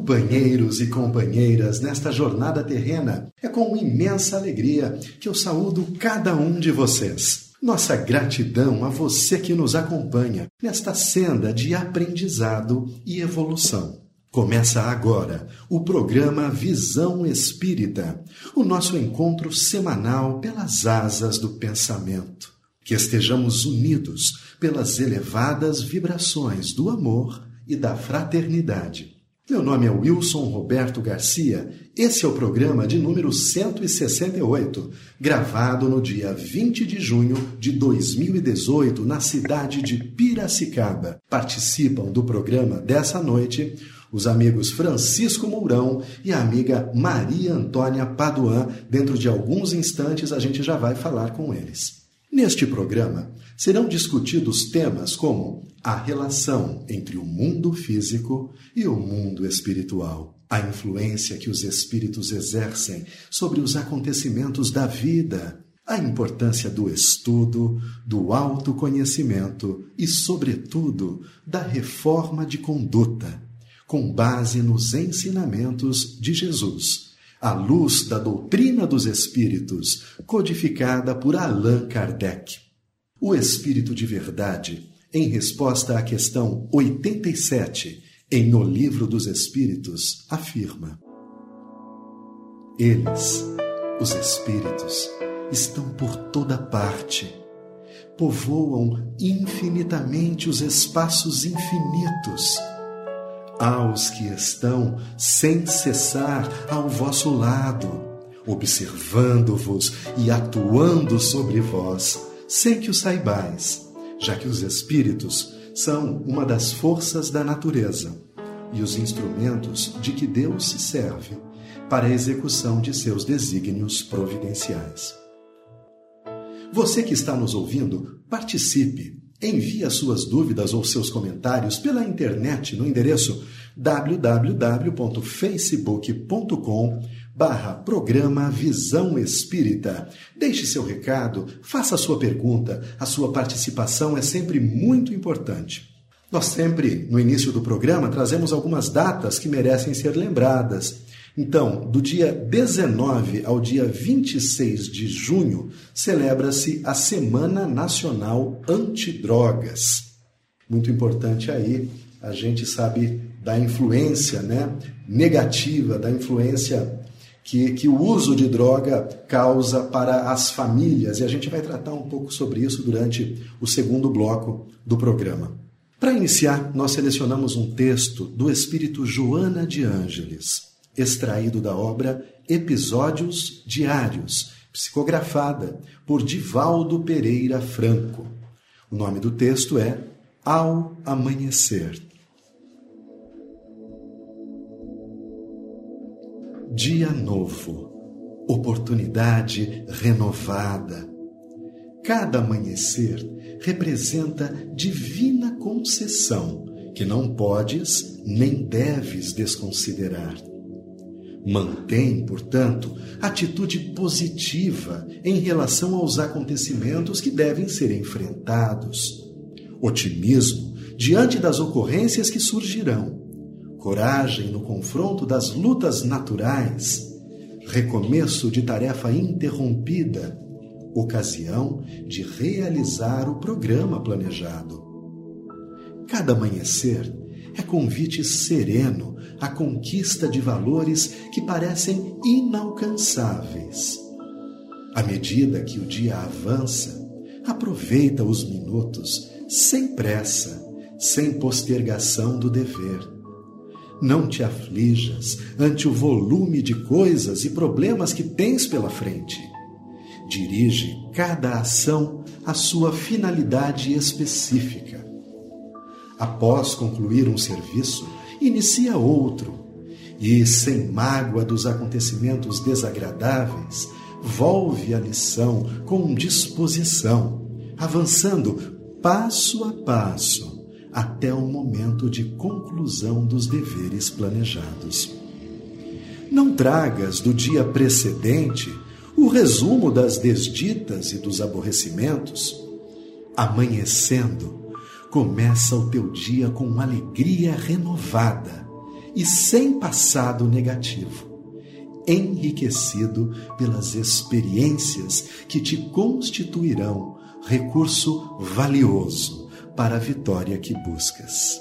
Companheiros e companheiras, nesta jornada terrena, é com imensa alegria que eu saúdo cada um de vocês. Nossa gratidão a você que nos acompanha nesta senda de aprendizado e evolução. Começa agora o programa Visão Espírita, o nosso encontro semanal pelas asas do pensamento. Que estejamos unidos pelas elevadas vibrações do amor e da fraternidade. Meu nome é Wilson Roberto Garcia, esse é o programa de número 168, gravado no dia 20 de junho de 2018, na cidade de Piracicaba. Participam do programa dessa noite os amigos Francisco Mourão e a amiga Maria Antônia Paduan. Dentro de alguns instantes a gente já vai falar com eles. Neste programa serão discutidos temas como a relação entre o mundo físico e o mundo espiritual, a influência que os espíritos exercem sobre os acontecimentos da vida, a importância do estudo, do autoconhecimento e, sobretudo, da reforma de conduta, com base nos ensinamentos de Jesus, à luz da doutrina dos espíritos, codificada por Allan Kardec. O Espírito de Verdade, em resposta à questão 87, em O Livro dos Espíritos, afirma: eles, os espíritos, estão por toda parte, povoam infinitamente os espaços infinitos. Há os que estão sem cessar ao vosso lado, observando-vos e atuando sobre vós, sem que o saibais, já que os espíritos são uma das forças da natureza e os instrumentos de que Deus se serve para a execução de seus desígnios providenciais. Você que está nos ouvindo, participe. Envie as suas dúvidas ou seus comentários pela internet no endereço www.facebook.com/programa Visão Espírita. Deixe seu recado, faça a sua pergunta. A sua participação é sempre muito importante. Nós sempre, no início do programa, trazemos algumas datas que merecem ser lembradas. Então, do dia 19 ao dia 26 de junho, celebra-se a Semana Nacional Antidrogas. Muito importante aí, a gente sabe da influência negativa, da influência que o uso de droga causa para as famílias. E a gente vai tratar um pouco sobre isso durante o segundo bloco do programa. Para iniciar, nós selecionamos um texto do espírito Joana de Ângeles, extraído da obra Episódios Diários, psicografada por Divaldo Pereira Franco. O nome do texto é Ao Amanhecer. Dia novo, oportunidade renovada. Cada amanhecer representa divina concessão que não podes nem deves desconsiderar. Mantém, portanto, atitude positiva em relação aos acontecimentos que devem ser enfrentados. Otimismo diante das ocorrências que surgirão. Coragem no confronto das lutas naturais. Recomeço de tarefa interrompida. Ocasião de realizar o programa planejado. Cada amanhecer é convite sereno à conquista de valores que parecem inalcançáveis. À medida que o dia avança, aproveita os minutos sem pressa, sem postergação do dever. Não te aflijas ante o volume de coisas e problemas que tens pela frente. Dirige cada ação à sua finalidade específica. Após concluir um serviço, inicia outro e, sem mágoa dos acontecimentos desagradáveis, volve a lição com disposição, avançando passo a passo até o momento de conclusão dos deveres planejados. Não tragas do dia precedente o resumo das desditas e dos aborrecimentos. Amanhecendo, começa o teu dia com uma alegria renovada e sem passado negativo, enriquecido pelas experiências que te constituirão recurso valioso para a vitória que buscas.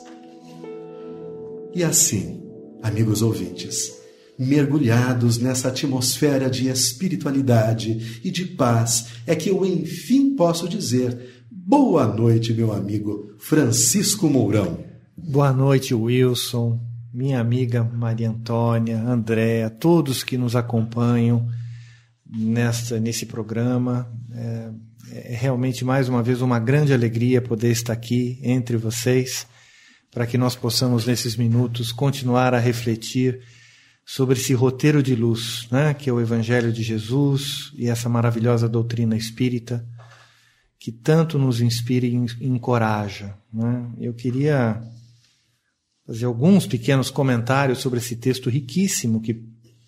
E assim, amigos ouvintes, mergulhados nessa atmosfera de espiritualidade e de paz, é que eu enfim posso dizer: boa noite, meu amigo Francisco Mourão. Boa noite, Wilson, minha amiga Maria Antônia, Andréa, todos que nos acompanham nesse programa. É realmente, mais uma vez, uma grande alegria poder estar aqui entre vocês, para que nós possamos, nesses minutos, continuar a refletir sobre esse roteiro de luz, né, que é o Evangelho de Jesus e essa maravilhosa doutrina espírita, que tanto nos inspira e encoraja, né? Eu queria fazer alguns pequenos comentários sobre esse texto riquíssimo, que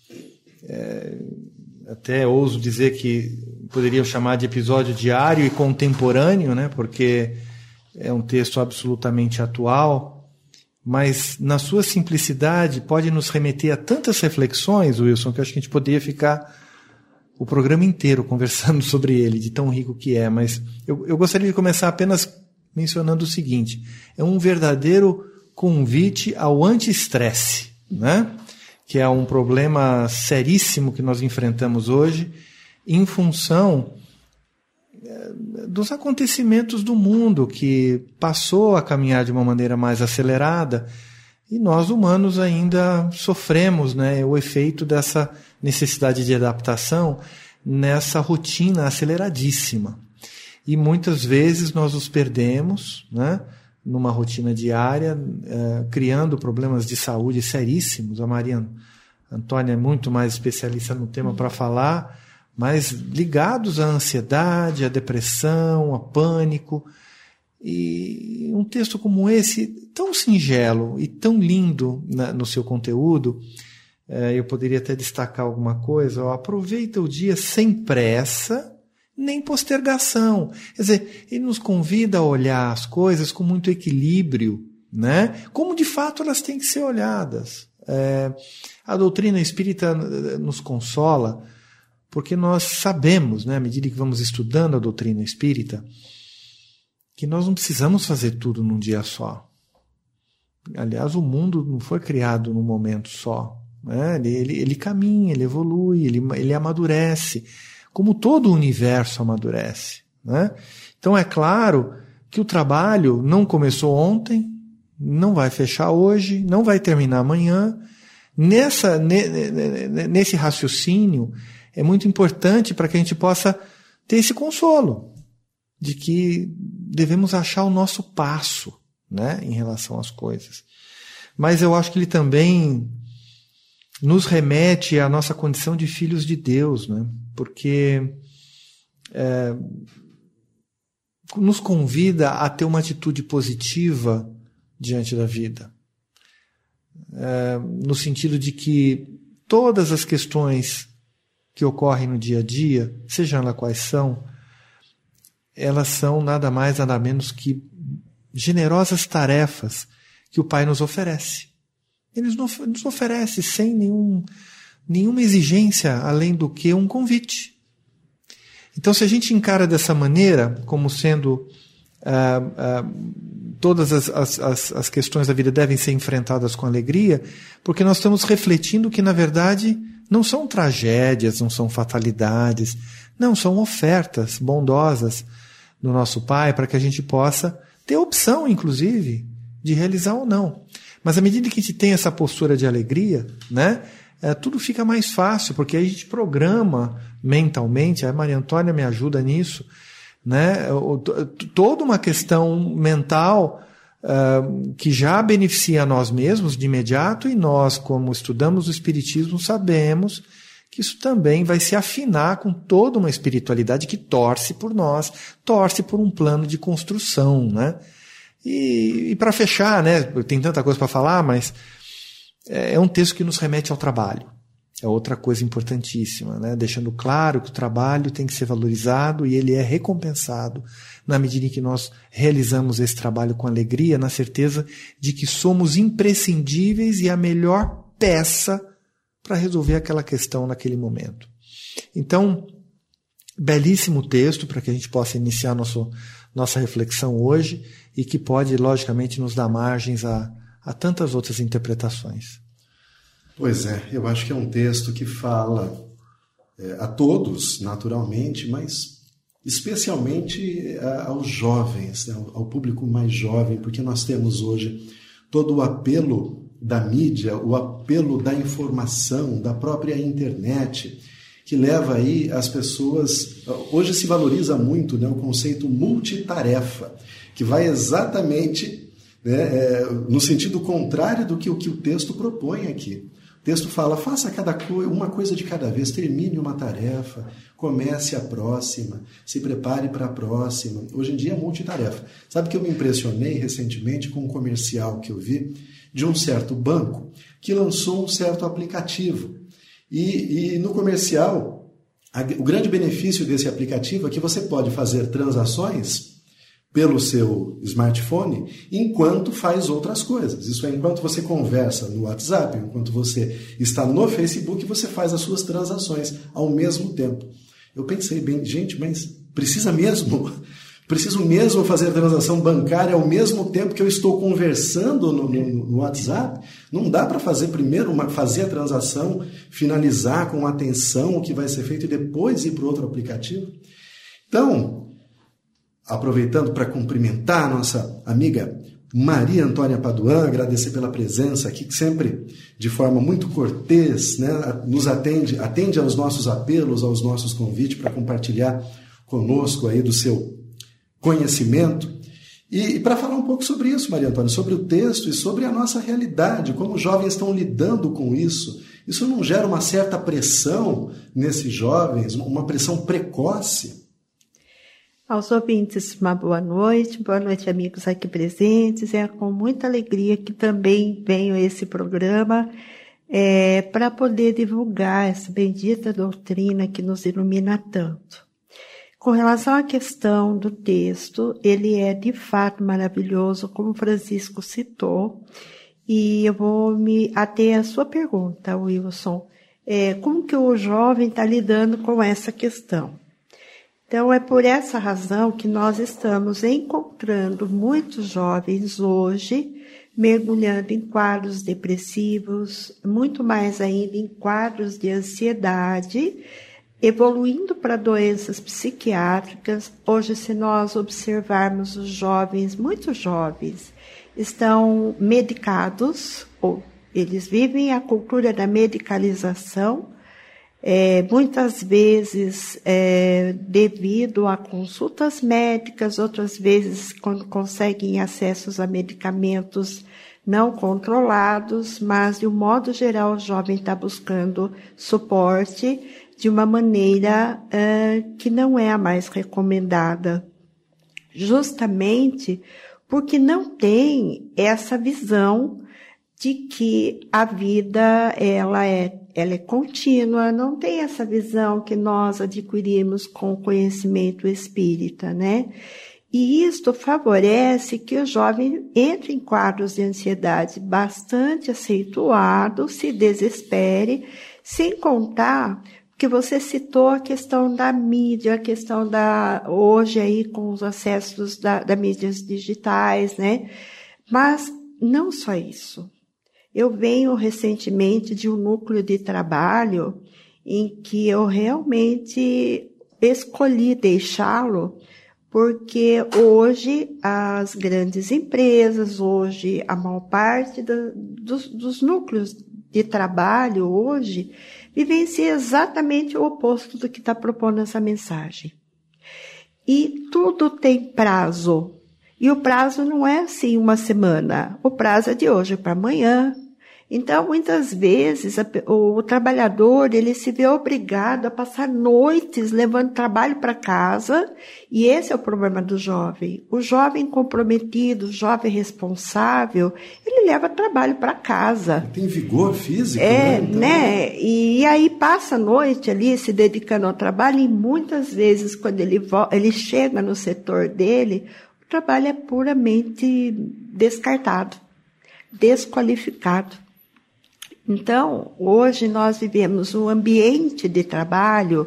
até ouso dizer que poderia chamar de episódio diário e contemporâneo, né? Porque é um texto absolutamente atual, mas na sua simplicidade pode nos remeter a tantas reflexões, Wilson, que eu acho que a gente poderia ficar o programa inteiro conversando sobre ele, de tão rico que é. Mas eu gostaria de começar apenas mencionando o seguinte: é um verdadeiro convite ao anti-estresse, né? Que é um problema seríssimo que nós enfrentamos hoje em função dos acontecimentos do mundo, que passou a caminhar de uma maneira mais acelerada, e nós humanos ainda sofremos, né, o efeito dessa necessidade de adaptação nessa rotina aceleradíssima. E muitas vezes nós nos perdemos, né, numa rotina diária, criando problemas de saúde seríssimos. A Maria Antônia é muito mais especialista no tema para falar, mas ligados à ansiedade, à depressão, ao pânico. E um texto como esse, tão singelo e tão lindo no seu conteúdo, eu poderia até destacar alguma coisa: aproveita o dia sem pressa nem postergação. Quer dizer, ele nos convida a olhar as coisas com muito equilíbrio, né? Como de fato elas têm que ser olhadas. A doutrina espírita nos consola, porque nós sabemos, né, à medida que vamos estudando a doutrina espírita, que nós não precisamos fazer tudo num dia só. Aliás, o mundo não foi criado num momento só, né? Ele caminha, ele evolui, ele amadurece, como todo o universo amadurece, né? Então é claro que o trabalho não começou ontem, não vai fechar hoje, não vai terminar amanhã. Nesse raciocínio, é muito importante para que a gente possa ter esse consolo de que devemos achar o nosso passo, né, em relação às coisas. Mas eu acho que ele também nos remete à nossa condição de filhos de Deus, né? Porque nos convida a ter uma atitude positiva diante da vida, no sentido de que todas as questões que ocorrem no dia a dia, sejam elas quais são, elas são nada mais, nada menos que generosas tarefas que o Pai nos oferece. Ele nos oferece sem nenhuma exigência, além do que um convite. Então, se a gente encara dessa maneira, como sendo todas as questões da vida devem ser enfrentadas com alegria, porque nós estamos refletindo que, na verdade, não são tragédias, não são fatalidades, não, são ofertas bondosas do nosso Pai para que a gente possa ter opção, inclusive, de realizar ou não. Mas à medida que a gente tem essa postura de alegria, né, tudo fica mais fácil, porque aí a gente programa mentalmente, a Maria Antônia me ajuda nisso, né, toda uma questão mental que já beneficia a nós mesmos de imediato, e nós, como estudamos o Espiritismo, sabemos que isso também vai se afinar com toda uma espiritualidade que torce por nós, torce por um plano de construção, né? E para fechar, né, tem tanta coisa para falar, mas é um texto que nos remete ao trabalho, É outra coisa importantíssima, né? Deixando claro que o trabalho tem que ser valorizado e ele é recompensado na medida em que nós realizamos esse trabalho com alegria, na certeza de que somos imprescindíveis e a melhor peça para resolver aquela questão naquele momento. Então, belíssimo texto para que a gente possa iniciar nossa reflexão hoje e que pode, logicamente, nos dar margens a tantas outras interpretações. Pois é, eu acho que é um texto que fala a todos, naturalmente, mas especialmente aos jovens, né, ao público mais jovem, porque nós temos hoje todo o apelo da mídia, o apelo da informação, da própria internet, que leva aí as pessoas... Hoje se valoriza muito, né, o conceito multitarefa, que vai exatamente, né, no sentido contrário do que o texto propõe aqui. O texto fala, faça uma coisa de cada vez, termine uma tarefa, comece a próxima, se prepare para a próxima. Hoje em dia é multitarefa. Sabe que eu me impressionei recentemente com um comercial que eu vi de um certo banco que lançou um certo aplicativo. E no comercial, o grande benefício desse aplicativo é que você pode fazer transações pelo seu smartphone enquanto faz outras coisas. Isso é, enquanto você conversa no WhatsApp, enquanto você está no Facebook, você faz as suas transações ao mesmo tempo. Eu pensei bem, gente, mas preciso mesmo fazer a transação bancária ao mesmo tempo que eu estou conversando no WhatsApp? Não dá para fazer primeiro, fazer a transação, finalizar com atenção o que vai ser feito e depois ir para o outro aplicativo? Então, aproveitando para cumprimentar a nossa amiga Maria Antônia Paduan, agradecer pela presença aqui, que sempre, de forma muito cortês, né, nos atende aos nossos apelos, aos nossos convites para compartilhar conosco aí do seu conhecimento. E para falar um pouco sobre isso, Maria Antônia, sobre o texto e sobre a nossa realidade, como os jovens estão lidando com isso. Isso não gera uma certa pressão nesses jovens, uma pressão precoce? Aos ouvintes, uma boa noite, amigos aqui presentes. É com muita alegria que também venho a esse programa para poder divulgar essa bendita doutrina que nos ilumina tanto. Com relação à questão do texto, ele é de fato maravilhoso, como Francisco citou, e eu vou me ater à sua pergunta, Wilson. Como que o jovem está lidando com essa questão? Então, é por essa razão que nós estamos encontrando muitos jovens hoje mergulhando em quadros depressivos, muito mais ainda em quadros de ansiedade, evoluindo para doenças psiquiátricas. Hoje, se nós observarmos os jovens, muitos jovens, estão medicados, ou eles vivem a cultura da medicalização, muitas vezes devido a consultas médicas, outras vezes quando conseguem acessos a medicamentos não controlados, mas de um modo geral o jovem está buscando suporte de uma maneira que não é a mais recomendada, justamente porque não tem essa visão de que a vida ela é contínua, não tem essa visão que nós adquirimos com o conhecimento espírita, né? E isto favorece que o jovem entre em quadros de ansiedade bastante acentuado, se desespere, sem contar que você citou a questão da mídia, a questão hoje aí com os acessos da mídias digitais, né? Mas não só isso. Eu venho recentemente de um núcleo de trabalho em que eu realmente escolhi deixá-lo, porque hoje as grandes empresas, hoje a maior parte dos núcleos de trabalho hoje vivencia exatamente o oposto do que está propondo essa mensagem. E tudo tem prazo. E o prazo não é assim uma semana. O prazo é de hoje para amanhã. Então, muitas vezes, o trabalhador ele se vê obrigado a passar noites levando trabalho para casa, e esse é o problema do jovem. O jovem comprometido, o jovem responsável, ele leva trabalho para casa. Tem vigor físico, né? E aí passa a noite ali se dedicando ao trabalho, e muitas vezes, quando ele chega no setor dele, o trabalho é puramente descartado, desqualificado. Então, hoje nós vivemos um ambiente de trabalho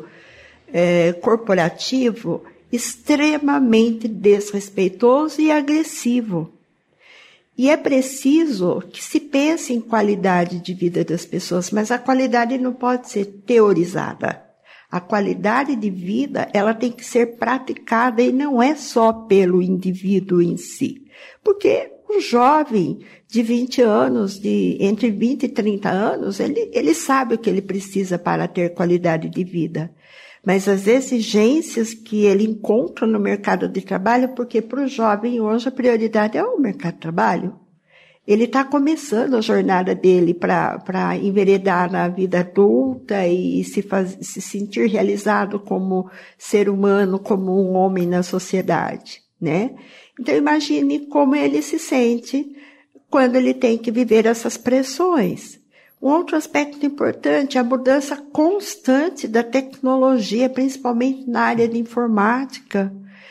corporativo extremamente desrespeitoso e agressivo. E é preciso que se pense em qualidade de vida das pessoas, mas a qualidade não pode ser teorizada. A qualidade de vida, ela tem que ser praticada, e não é só pelo indivíduo em si. Porque o jovem de 20 anos, entre 20 e 30 anos, ele sabe o que ele precisa para ter qualidade de vida. Mas as exigências que ele encontra no mercado de trabalho, porque para o jovem hoje a prioridade é o mercado de trabalho. Ele está começando a jornada dele para enveredar na vida adulta e se sentir realizado como ser humano, como um homem na sociedade, né? Então imagine como ele se sente quando ele tem que viver essas pressões. Um outro aspecto importante é a mudança constante da tecnologia, principalmente na área de informática.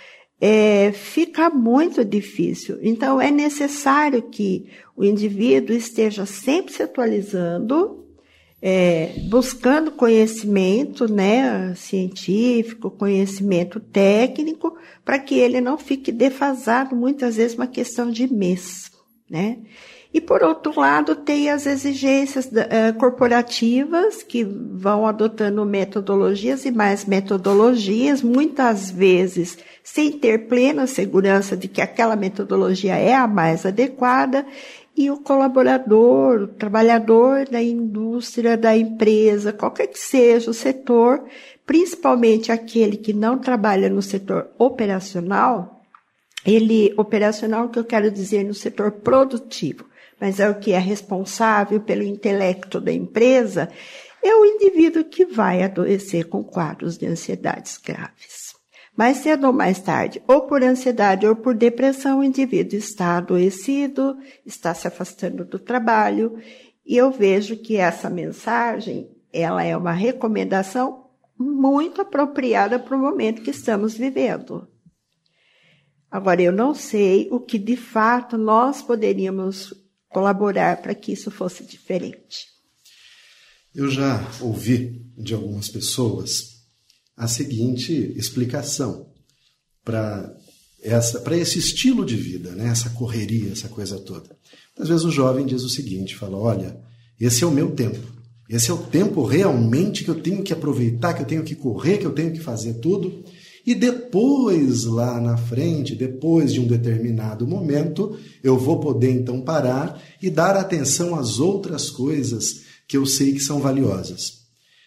Fica muito difícil. Então, é necessário que o indivíduo esteja sempre se atualizando, buscando conhecimento, né, científico, conhecimento técnico, para que ele não fique defasado, muitas vezes uma questão de mês, né? E, por outro lado, tem as exigências corporativas que vão adotando metodologias e mais metodologias, muitas vezes sem ter plena segurança de que aquela metodologia é a mais adequada, e o colaborador, o trabalhador da indústria, da empresa, qualquer que seja o setor, principalmente aquele que não trabalha no setor operacional, operacional que eu quero dizer no setor produtivo, mas é o que é responsável pelo intelecto da empresa, é o indivíduo que vai adoecer com quadros de ansiedades graves. Mais cedo ou mais tarde, ou por ansiedade ou por depressão, o indivíduo está adoecido, está se afastando do trabalho, e eu vejo que essa mensagem, ela é uma recomendação muito apropriada para o momento que estamos vivendo. Agora, eu não sei o que de fato nós poderíamos colaborar para que isso fosse diferente. Eu já ouvi de algumas pessoas a seguinte explicação para esse estilo de vida, né? Essa correria, essa coisa toda. Às vezes o jovem diz o seguinte, fala, olha, esse é o meu tempo. Esse é o tempo realmente que eu tenho que aproveitar, que eu tenho que correr, que eu tenho que fazer tudo. E depois, lá na frente, depois de um determinado momento, eu vou poder então parar e dar atenção às outras coisas que eu sei que são valiosas.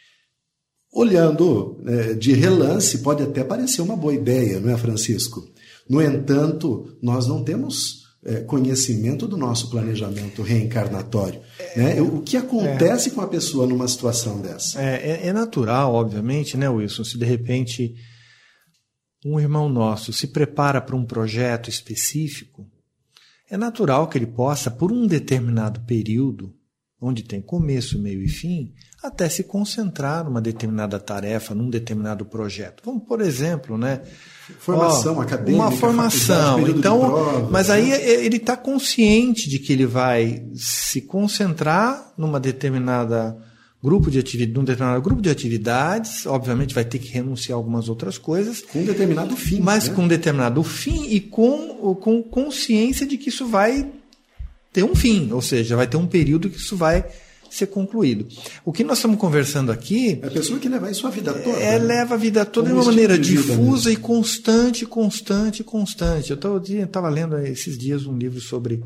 Olhando de relance, pode até parecer uma boa ideia, não é, Francisco? No entanto, nós não temos conhecimento do nosso planejamento reencarnatório. Né? O que acontece com a pessoa numa situação dessa? É natural, obviamente, né, Wilson? Se de repente um irmão nosso se prepara para um projeto específico, é natural que ele possa, por um determinado período, onde tem começo, meio e fim, até se concentrar numa determinada tarefa, num determinado projeto. Vamos, por exemplo, né? Formação acadêmica, uma formação. Então, provas, mas aí ele está consciente de que ele vai se concentrar num determinado grupo de atividades, obviamente vai ter que renunciar a algumas outras coisas. Com um determinado fim. Mas né? com um determinado fim e com consciência de que isso vai ter um fim, ou seja, vai ter um período que isso vai ser concluído. O que nós estamos conversando aqui... É a pessoa que leva isso a vida toda. Leva a vida toda de uma maneira difusa e constante. Eu estava lendo esses dias um livro sobre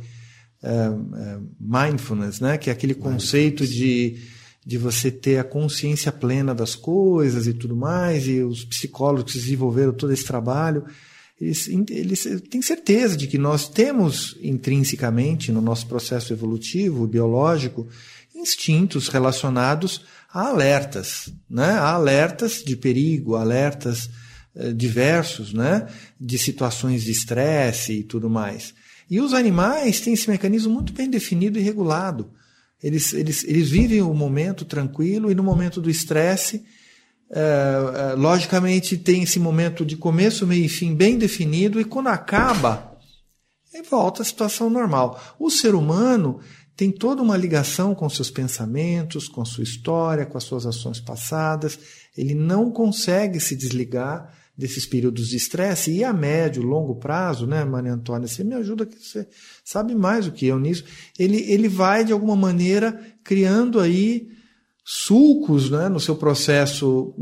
mindfulness, né? Que é aquele conceito de você ter a consciência plena das coisas e tudo mais, e os psicólogos que desenvolveram todo esse trabalho. eles têm certeza de que nós temos intrinsecamente no nosso processo evolutivo, biológico, instintos relacionados a alertas, né? A alertas de perigo, alertas diversos, né? De situações de estresse e tudo mais. E os animais têm esse mecanismo muito bem definido e regulado. Eles vivem o momento tranquilo e no momento do estresse, logicamente tem esse momento de começo, meio e fim bem definido, e quando acaba, volta à situação normal. O ser humano tem toda uma ligação com seus pensamentos, com a sua história, com as suas ações passadas. Ele não consegue se desligar desses períodos de estresse, e a médio, longo prazo, né, Maria Antônia, você me ajuda, que você sabe mais do que eu nisso, ele vai, de alguma maneira, criando aí sulcos, né, no seu processo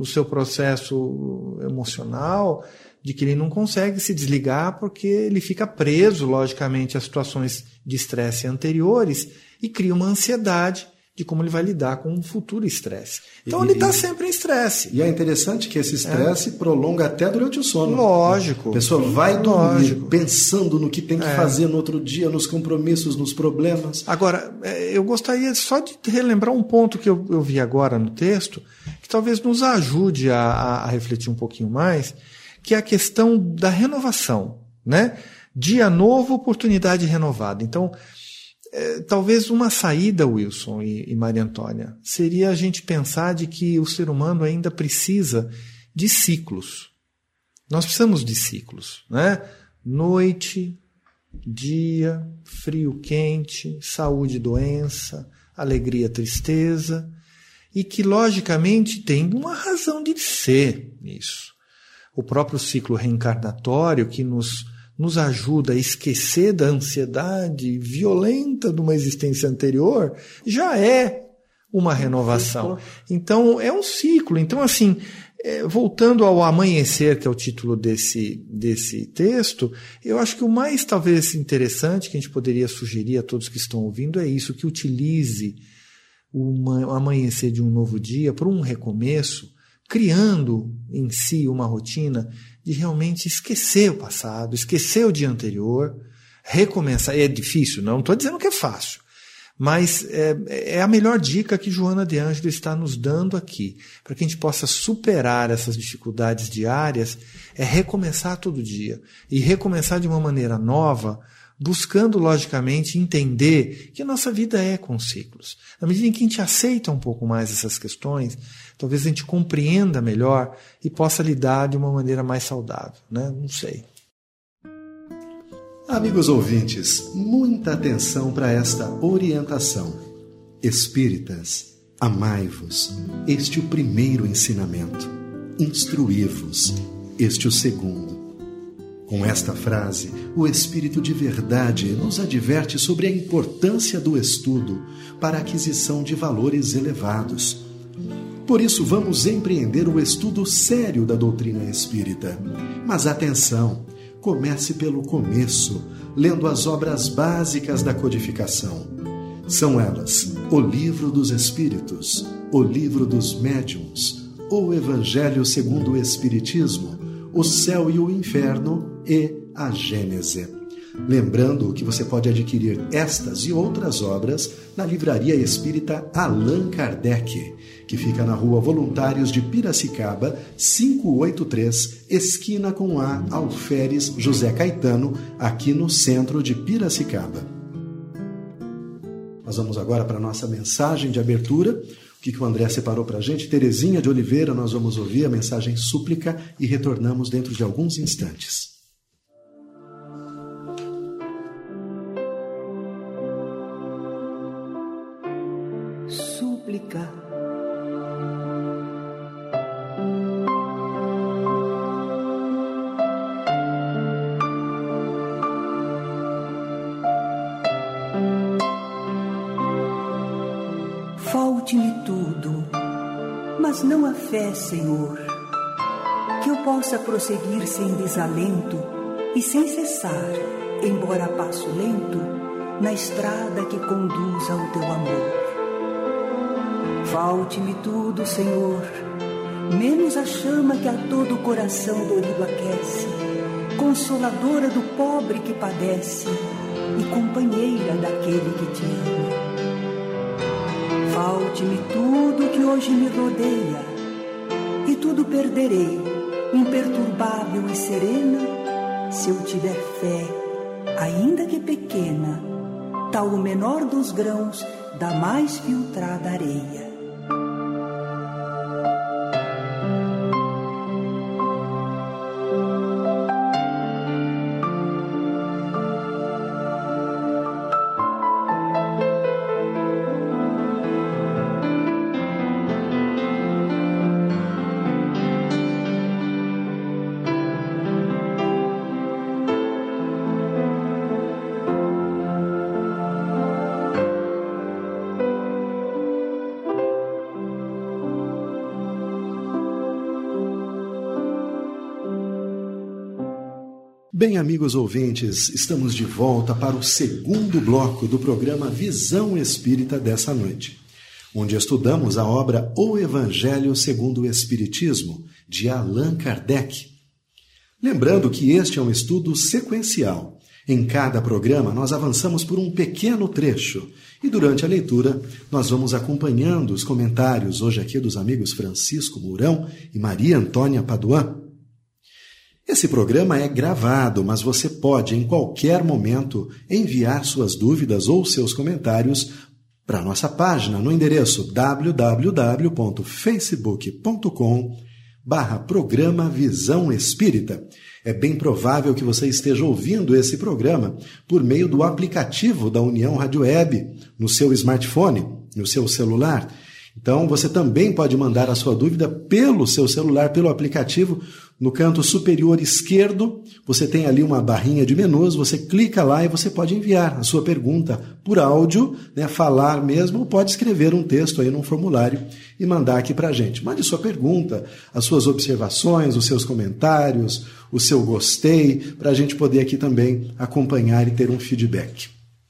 emocional, de que ele não consegue se desligar porque ele fica preso, logicamente, a situações de estresse anteriores e cria uma ansiedade de como ele vai lidar com um futuro estresse. Então ele está sempre em estresse. E é interessante que esse estresse prolonga até durante o sono. Lógico. A pessoa vai dormir pensando no que tem que fazer no outro dia, nos compromissos, nos problemas. Agora, eu gostaria só de relembrar um ponto que eu vi agora no texto, que talvez nos ajude a refletir um pouquinho mais, que é a questão da renovação, né? Dia novo, oportunidade renovada. Então, talvez uma saída, Wilson e Maria Antônia, seria a gente pensar de que o ser humano ainda precisa de ciclos. Nós precisamos de ciclos, né? Noite, dia, frio, quente, saúde, doença, alegria, tristeza, e que logicamente tem uma razão de ser isso. O próprio ciclo reencarnatório que nos ajuda a esquecer da ansiedade violenta de uma existência anterior, já é uma renovação. Então, é um ciclo. Então, assim, voltando ao Amanhecer, que é o título desse texto, eu acho que o mais, talvez, interessante que a gente poderia sugerir a todos que estão ouvindo é isso, que utilize o amanhecer de um novo dia para um recomeço, criando em si uma rotina de realmente esquecer o passado, esquecer o dia anterior, recomeçar. É difícil, não estou dizendo que é fácil, mas é a melhor dica que Joana de Ângelo está nos dando aqui, para que a gente possa superar essas dificuldades diárias, é recomeçar todo dia, e recomeçar de uma maneira nova, buscando, logicamente, entender que a nossa vida é com ciclos. Na medida em que a gente aceita um pouco mais essas questões, talvez a gente compreenda melhor e possa lidar de uma maneira mais saudável, né? Não sei. Amigos ouvintes, muita atenção para esta orientação. Espíritas, amai-vos, este o primeiro ensinamento. Instruí-vos, este o segundo. Com esta frase, o Espírito de Verdade nos adverte sobre a importância do estudo para a aquisição de valores elevados. Por isso, vamos empreender o estudo sério da doutrina espírita. Mas atenção, comece pelo começo, lendo as obras básicas da codificação. São elas o Livro dos Espíritos, o Livro dos Médiuns, o Evangelho segundo o Espiritismo, o Céu e o Inferno e a Gênese. Lembrando que você pode adquirir estas e outras obras na Livraria Espírita Allan Kardec, que fica na Rua Voluntários de Piracicaba, 583, esquina com a Alferes José Caetano, aqui no centro de Piracicaba. Nós vamos agora para a nossa mensagem de abertura. O que o André separou para a gente? Terezinha de Oliveira, nós vamos ouvir a mensagem súplica e retornamos dentro de alguns instantes. Súplica. Falte-me tudo, mas não a fé, Senhor, que eu possa prosseguir sem desalento e sem cessar, embora a passo lento, na estrada que conduz ao teu amor. Falte-me tudo, Senhor, menos a chama que a todo o coração dorido aquece, consoladora do pobre que padece e companheira daquele que te ama. Falte-me tudo que hoje me rodeia, e tudo perderei, imperturbável e serena, se eu tiver fé, ainda que pequena, tal o menor dos grãos da mais filtrada areia. Bem, amigos ouvintes, estamos de volta para o segundo bloco do programa Visão Espírita dessa noite, onde estudamos a obra O Evangelho segundo o Espiritismo, de Allan Kardec. Lembrando que este é um estudo sequencial. Em cada programa, nós avançamos por um pequeno trecho e, durante a leitura, nós vamos acompanhando os comentários, hoje aqui dos amigos Francisco Mourão e Maria Antônia Paduan. Esse programa é gravado, mas você pode, em qualquer momento, enviar suas dúvidas ou seus comentários para a nossa página no endereço www.facebook.com/programa Visão Espírita. É bem provável que você esteja ouvindo esse programa por meio do aplicativo da União Rádio Web, no seu smartphone, no seu celular. Então, você também pode mandar a sua dúvida pelo seu celular, pelo aplicativo. No canto superior esquerdo, você tem ali uma barrinha de menus, você clica lá e você pode enviar a sua pergunta por áudio, falar mesmo, ou pode escrever um texto aí num formulário e mandar aqui para a gente. Mande sua pergunta, as suas observações, os seus comentários, o seu gostei, para a gente poder aqui também acompanhar e ter um feedback.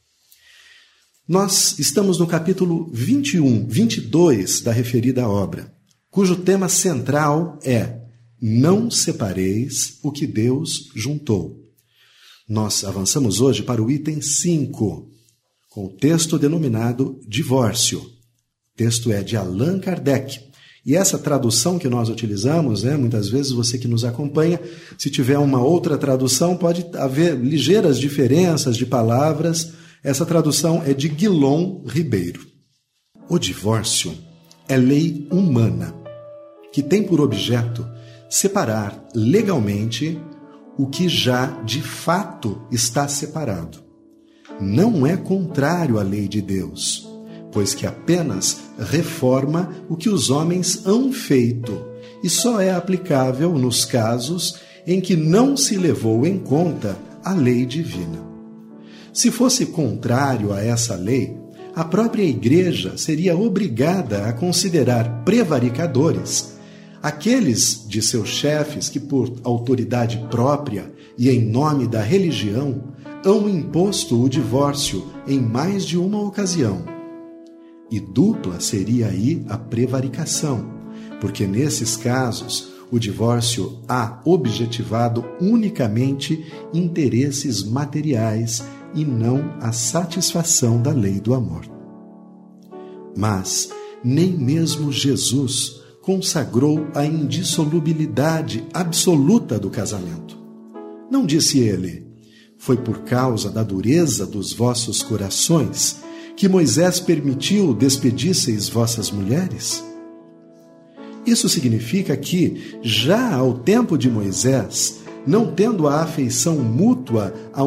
Nós estamos no capítulo 22 da referida obra, cujo tema central é Não separeis o que Deus juntou. Nós avançamos hoje para o item 5, com o texto denominado Divórcio. O texto é de Allan Kardec. E essa tradução que nós utilizamos, muitas vezes você que nos acompanha, se tiver uma outra tradução, pode haver ligeiras diferenças de palavras. Essa tradução é de Guilom Ribeiro. O divórcio é lei humana, que tem por objeto separar legalmente o que já de fato está separado. Não é contrário à lei de Deus, pois que apenas reforma o que os homens hão feito e só é aplicável nos casos em que não se levou em conta a lei divina. Se fosse contrário a essa lei, a própria Igreja seria obrigada a considerar prevaricadores aqueles de seus chefes que, por autoridade própria e em nome da religião, hão imposto o divórcio em mais de uma ocasião. E dupla seria aí a prevaricação, porque nesses casos o divórcio há objetivado unicamente interesses materiais e não a satisfação da lei do amor. Mas nem mesmo Jesus consagrou a indissolubilidade absoluta do casamento. Não disse ele: foi por causa da dureza dos vossos corações que Moisés permitiu despedisseis vossas mulheres? Isso significa que, já ao tempo de Moisés, não sendo a afeição mútua a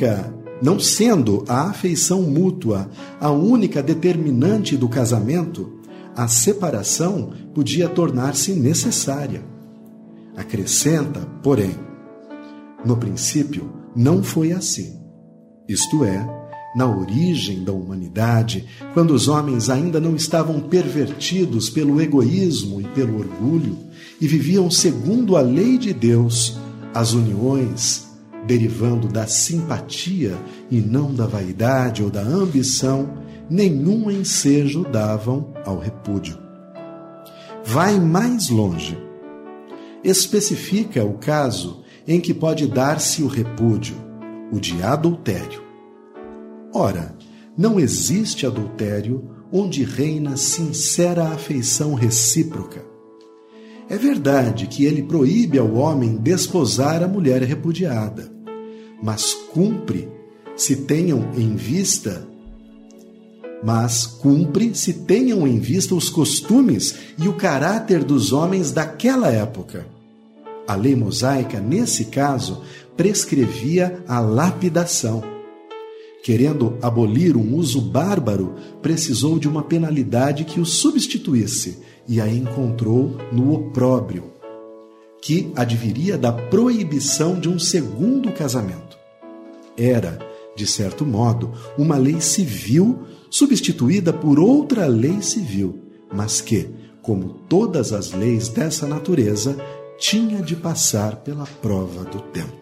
única determinante do casamento, a separação podia tornar-se necessária. Acrescenta, porém, no princípio não foi assim. Isto é, na origem da humanidade, quando os homens ainda não estavam pervertidos pelo egoísmo e pelo orgulho e viviam segundo a lei de Deus, as uniões, derivando da simpatia e não da vaidade ou da ambição, nenhum ensejo davam ao repúdio. Vai mais longe. Especifica o caso em que pode dar-se o repúdio, o de adultério. Ora, não existe adultério onde reina sincera afeição recíproca. É verdade que ele proíbe ao homem desposar a mulher repudiada, mas cumpre se tenham em vista os costumes e o caráter dos homens daquela época. A lei mosaica, nesse caso, prescrevia a lapidação. Querendo abolir um uso bárbaro, precisou de uma penalidade que o substituísse, e a encontrou no opróbrio, que adviria da proibição de um segundo casamento. Era, de certo modo, uma lei civil substituída por outra lei civil, mas que, como todas as leis dessa natureza, tinha de passar pela prova do tempo.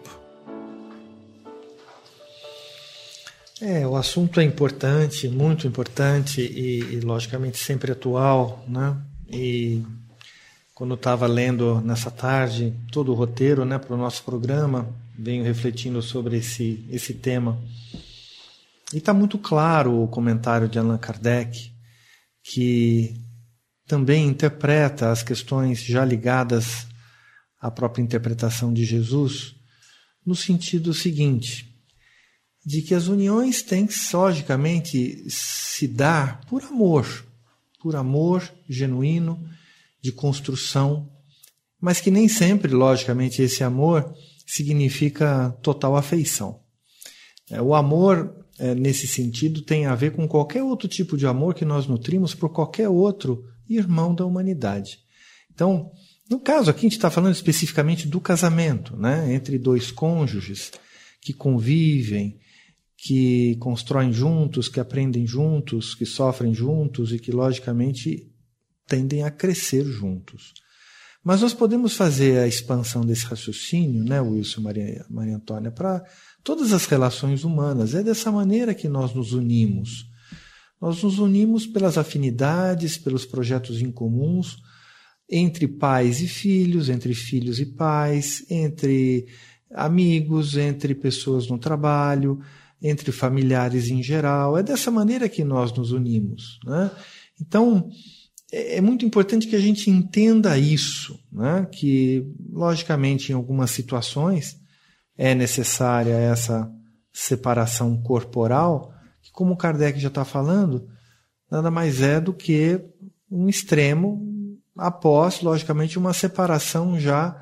O assunto é importante, muito importante e logicamente sempre atual, né? E quando eu estava lendo nessa tarde todo o roteiro, né, para o nosso programa, venho refletindo sobre esse tema. E está muito claro o comentário de Allan Kardec, que também interpreta as questões já ligadas à própria interpretação de Jesus, no sentido seguinte, de que as uniões têm que, logicamente, se dar por amor genuíno, de construção, mas que nem sempre, logicamente, esse amor significa total afeição. O amor, nesse sentido, tem a ver com qualquer outro tipo de amor que nós nutrimos por qualquer outro irmão da humanidade. Então, no caso aqui, a gente está falando especificamente do casamento, né, entre dois cônjuges que convivem, que constroem juntos, que aprendem juntos, que sofrem juntos e que, logicamente, tendem a crescer juntos. Mas nós podemos fazer a expansão desse raciocínio, né, Wilson, Maria Antônia, para todas as relações humanas. É dessa maneira que nós nos unimos. Nós nos unimos pelas afinidades, pelos projetos incomuns, entre pais e filhos, entre filhos e pais, entre amigos, entre pessoas no trabalho, entre familiares em geral. É dessa maneira que nós nos unimos, né? Então, é muito importante que a gente entenda isso, né? Que, logicamente, em algumas situações é necessária essa separação corporal, que, como Kardec já está falando, nada mais é do que um extremo após, logicamente, uma separação já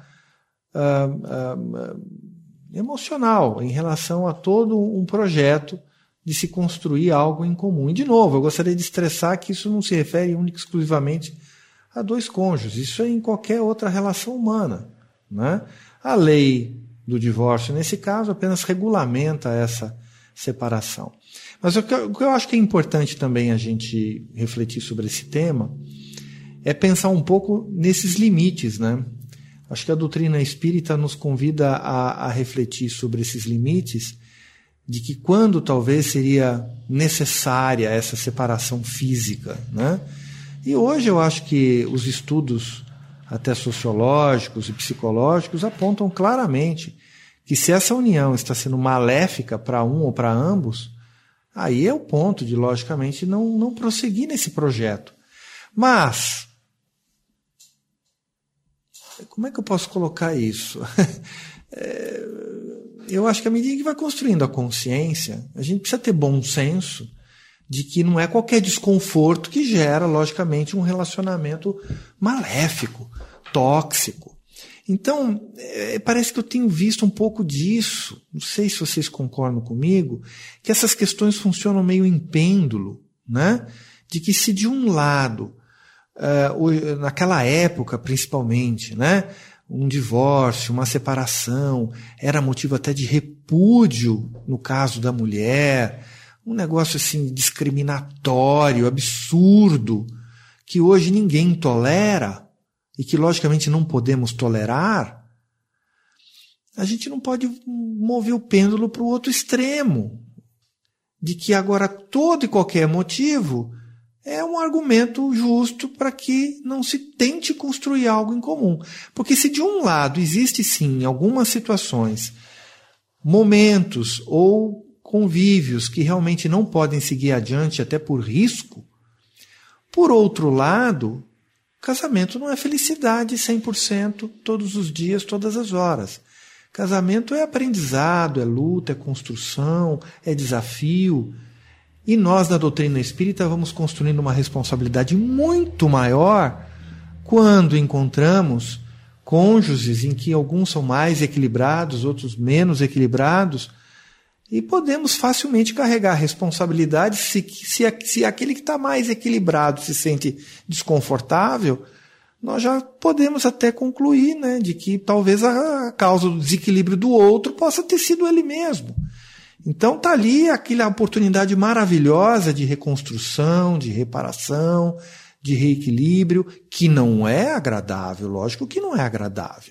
emocional em relação a todo um projeto de se construir algo em comum. E, de novo, eu gostaria de estressar que isso não se refere única e exclusivamente a dois cônjuges. Isso é em qualquer outra relação humana, né? A lei do divórcio, nesse caso, apenas regulamenta essa separação. Mas o que eu acho que é importante também a gente refletir sobre esse tema é pensar um pouco nesses limites, né? Acho que a doutrina espírita nos convida a refletir sobre esses limites, de que quando talvez seria necessária essa separação física, né? E hoje eu acho que os estudos até sociológicos e psicológicos apontam claramente que se essa união está sendo maléfica para um ou para ambos, aí é o ponto de, logicamente, não prosseguir nesse projeto. Mas, como é que eu posso colocar isso? Eu acho que à medida que vai construindo a consciência, a gente precisa ter bom senso de que não é qualquer desconforto que gera, logicamente, um relacionamento maléfico, tóxico. Então, parece que eu tenho visto um pouco disso, não sei se vocês concordam comigo, que essas questões funcionam meio em pêndulo, né? De que se de um lado, naquela época principalmente, né, um divórcio, uma separação, era motivo até de repúdio no caso da mulher, um negócio assim discriminatório, absurdo, que hoje ninguém tolera e que logicamente não podemos tolerar, a gente não pode mover o pêndulo para o outro extremo, de que agora todo e qualquer motivo é um argumento justo para que não se tente construir algo em comum. Porque se de um lado existe sim, em algumas situações, momentos ou convívios que realmente não podem seguir adiante até por risco, por outro lado, casamento não é felicidade 100% todos os dias, todas as horas. Casamento é aprendizado, é luta, é construção, é desafio. E nós, na doutrina espírita, vamos construindo uma responsabilidade muito maior quando encontramos cônjuges em que alguns são mais equilibrados, outros menos equilibrados, e podemos facilmente carregar a responsabilidade se aquele que está mais equilibrado se sente desconfortável, nós já podemos até concluir, né, de que talvez a causa do desequilíbrio do outro possa ter sido ele mesmo. Então está ali aquela oportunidade maravilhosa de reconstrução, de reparação, de reequilíbrio, que não é agradável, lógico que não é agradável.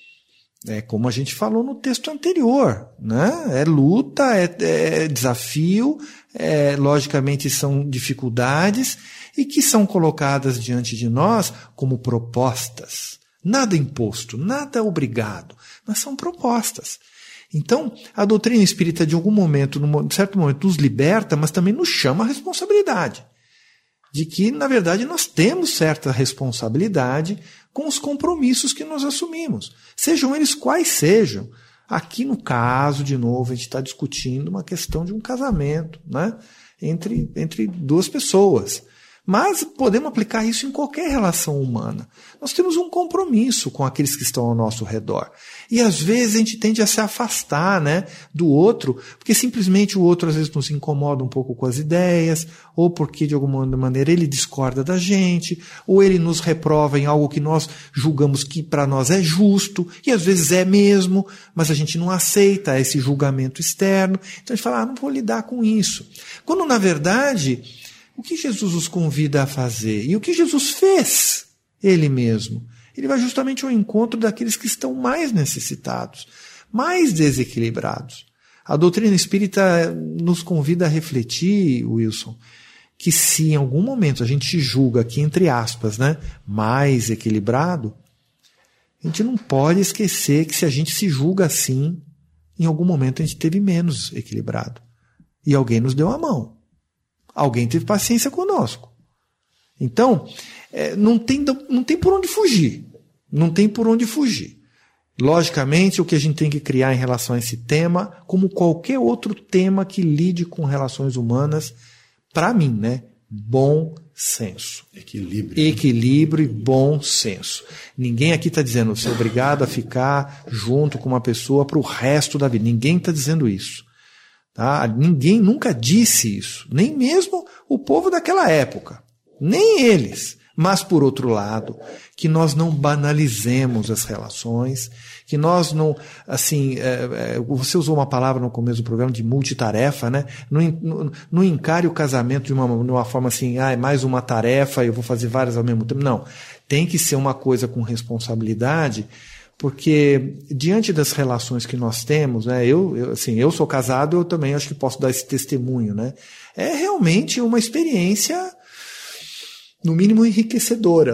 É como a gente falou no texto anterior, né? É luta, é desafio, logicamente são dificuldades e que são colocadas diante de nós como propostas. Nada imposto, nada obrigado, mas são propostas. Então, a doutrina espírita, de algum momento, num certo momento, nos liberta, mas também nos chama a responsabilidade. De que, na verdade, nós temos certa responsabilidade com os compromissos que nós assumimos. Sejam eles quais sejam. Aqui, no caso, de novo, a gente está discutindo uma questão de um casamento, né? entre duas pessoas. Mas podemos aplicar isso em qualquer relação humana. Nós temos um compromisso com aqueles que estão ao nosso redor. E às vezes a gente tende a se afastar, né, do outro, porque simplesmente o outro às vezes nos incomoda um pouco com as ideias, ou porque de alguma maneira ele discorda da gente, ou ele nos reprova em algo que nós julgamos que para nós é justo, e às vezes é mesmo, mas a gente não aceita esse julgamento externo. Então a gente fala, não vou lidar com isso. Quando na verdade, o que Jesus nos convida a fazer? E o que Jesus fez? Ele mesmo. Ele vai justamente ao encontro daqueles que estão mais necessitados, mais desequilibrados. A doutrina espírita nos convida a refletir, Wilson, que se em algum momento a gente julga aqui, entre aspas, né, mais equilibrado, a gente não pode esquecer que se a gente se julga assim, em algum momento a gente teve menos equilibrado. E alguém nos deu a mão. Alguém teve paciência conosco. Então, não tem por onde fugir. Não tem por onde fugir. Logicamente, o que a gente tem que criar em relação a esse tema, como qualquer outro tema que lide com relações humanas, para mim, né? Bom senso. Equilíbrio e bom senso. Ninguém aqui está dizendo você é obrigado a ficar junto com uma pessoa para o resto da vida. Ninguém está dizendo isso. Tá? Ninguém nunca disse isso. Nem mesmo o povo daquela época. Nem eles. Mas, por outro lado, que nós não banalizemos as relações, que nós não, assim, você usou uma palavra no começo do programa de multitarefa, né? Não encare o casamento de uma forma assim, mais uma tarefa, eu vou fazer várias ao mesmo tempo. Não, tem que ser uma coisa com responsabilidade, porque diante das relações que nós temos, né? Eu sou casado, eu também acho que posso dar esse testemunho, né? É realmente uma experiência, no mínimo, enriquecedora.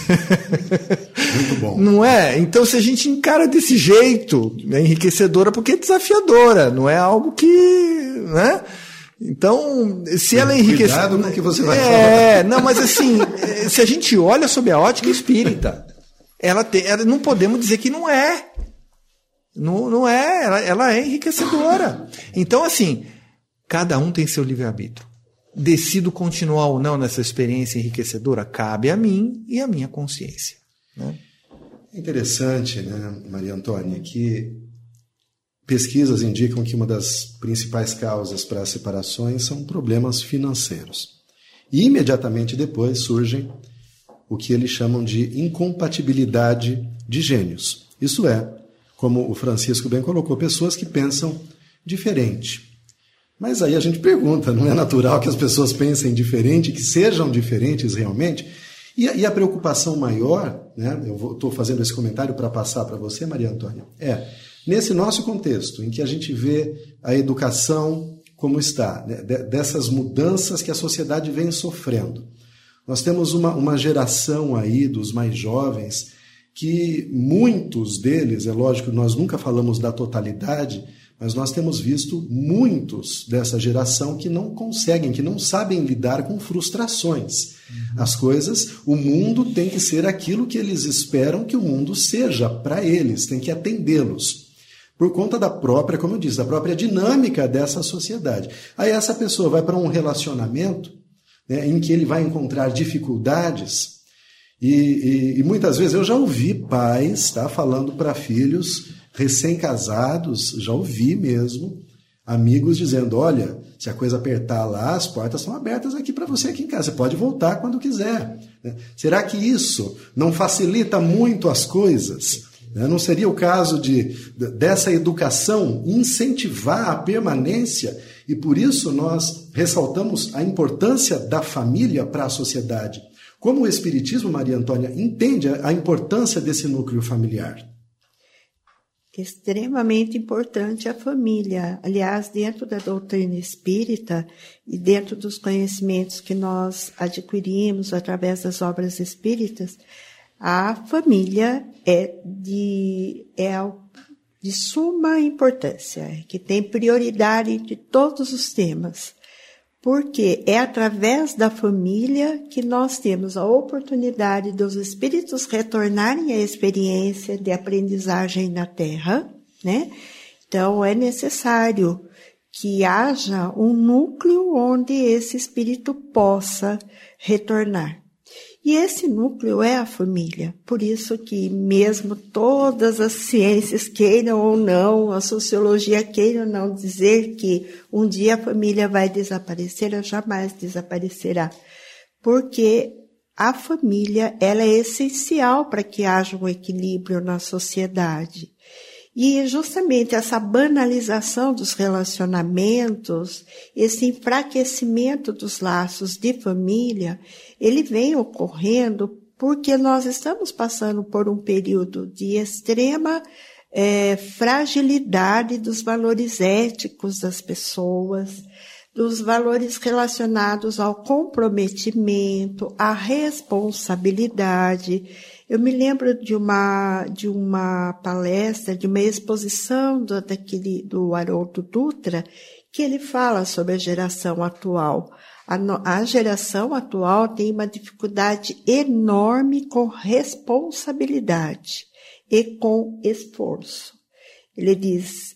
Muito bom. Não é? Então, se a gente encara desse jeito, é enriquecedora porque é desafiadora, não é algo que... né? Então, se ela é enriquecedora... Cuidado com o que você vai falar. Não, mas assim, se a gente olha sob a ótica espírita, ela não podemos dizer que não é. Não é, ela é enriquecedora. Então, assim, cada um tem seu livre-arbítrio. Decido continuar ou não nessa experiência enriquecedora, cabe a mim e a minha consciência. Né? É interessante, né, Maria Antônia, que pesquisas indicam que uma das principais causas para as separações são problemas financeiros. E imediatamente depois surgem o que eles chamam de incompatibilidade de gênios. Isso é, como o Francisco bem colocou, pessoas que pensam diferente. Mas aí a gente pergunta, não é natural que as pessoas pensem diferente, que sejam diferentes realmente? E a preocupação maior, né, eu estou fazendo esse comentário para passar para você, Maria Antônia, nesse nosso contexto, em que a gente vê a educação como está, né, dessas mudanças que a sociedade vem sofrendo, Nós temos uma geração aí dos mais jovens que muitos deles, é lógico que nós nunca falamos da totalidade, mas nós temos visto muitos dessa geração que não conseguem, que não sabem lidar com frustrações. As coisas, o mundo tem que ser aquilo que eles esperam que o mundo seja para eles, tem que atendê-los. Por conta da própria, como eu disse, da própria dinâmica dessa sociedade. Aí essa pessoa vai para um relacionamento, né, em que ele vai encontrar dificuldades e muitas vezes eu já ouvi pais, tá, falando para filhos recém-casados, já ouvi mesmo, amigos dizendo, olha, se a coisa apertar lá, as portas estão abertas aqui para você aqui em casa, você pode voltar quando quiser. Será que isso não facilita muito as coisas? Não seria o caso dessa educação incentivar a permanência? E por isso nós ressaltamos a importância da família para a sociedade. Como o Espiritismo, Maria Antônia, entende a importância desse núcleo familiar? Extremamente importante a família. Aliás, dentro da doutrina espírita e dentro dos conhecimentos que nós adquirimos através das obras espíritas, a família é de suma importância, que tem prioridade de todos os temas, porque é através da família que nós temos a oportunidade dos espíritos retornarem à experiência de aprendizagem na Terra, né? Então, é necessário que haja um núcleo onde esse espírito possa retornar. E esse núcleo é a família. Por isso que mesmo todas as ciências queiram ou não, a sociologia queira ou não dizer que um dia a família vai desaparecer, ela jamais desaparecerá. Porque a família, ela é essencial para que haja um equilíbrio na sociedade. E justamente essa banalização dos relacionamentos, esse enfraquecimento dos laços de família, ele vem ocorrendo porque nós estamos passando por um período de extrema fragilidade dos valores éticos das pessoas, dos valores relacionados ao comprometimento, à responsabilidade. Eu me lembro de uma palestra, de uma exposição do Haroldo Dutra, que ele fala sobre a geração atual. A geração atual tem uma dificuldade enorme com responsabilidade e com esforço. Ele diz,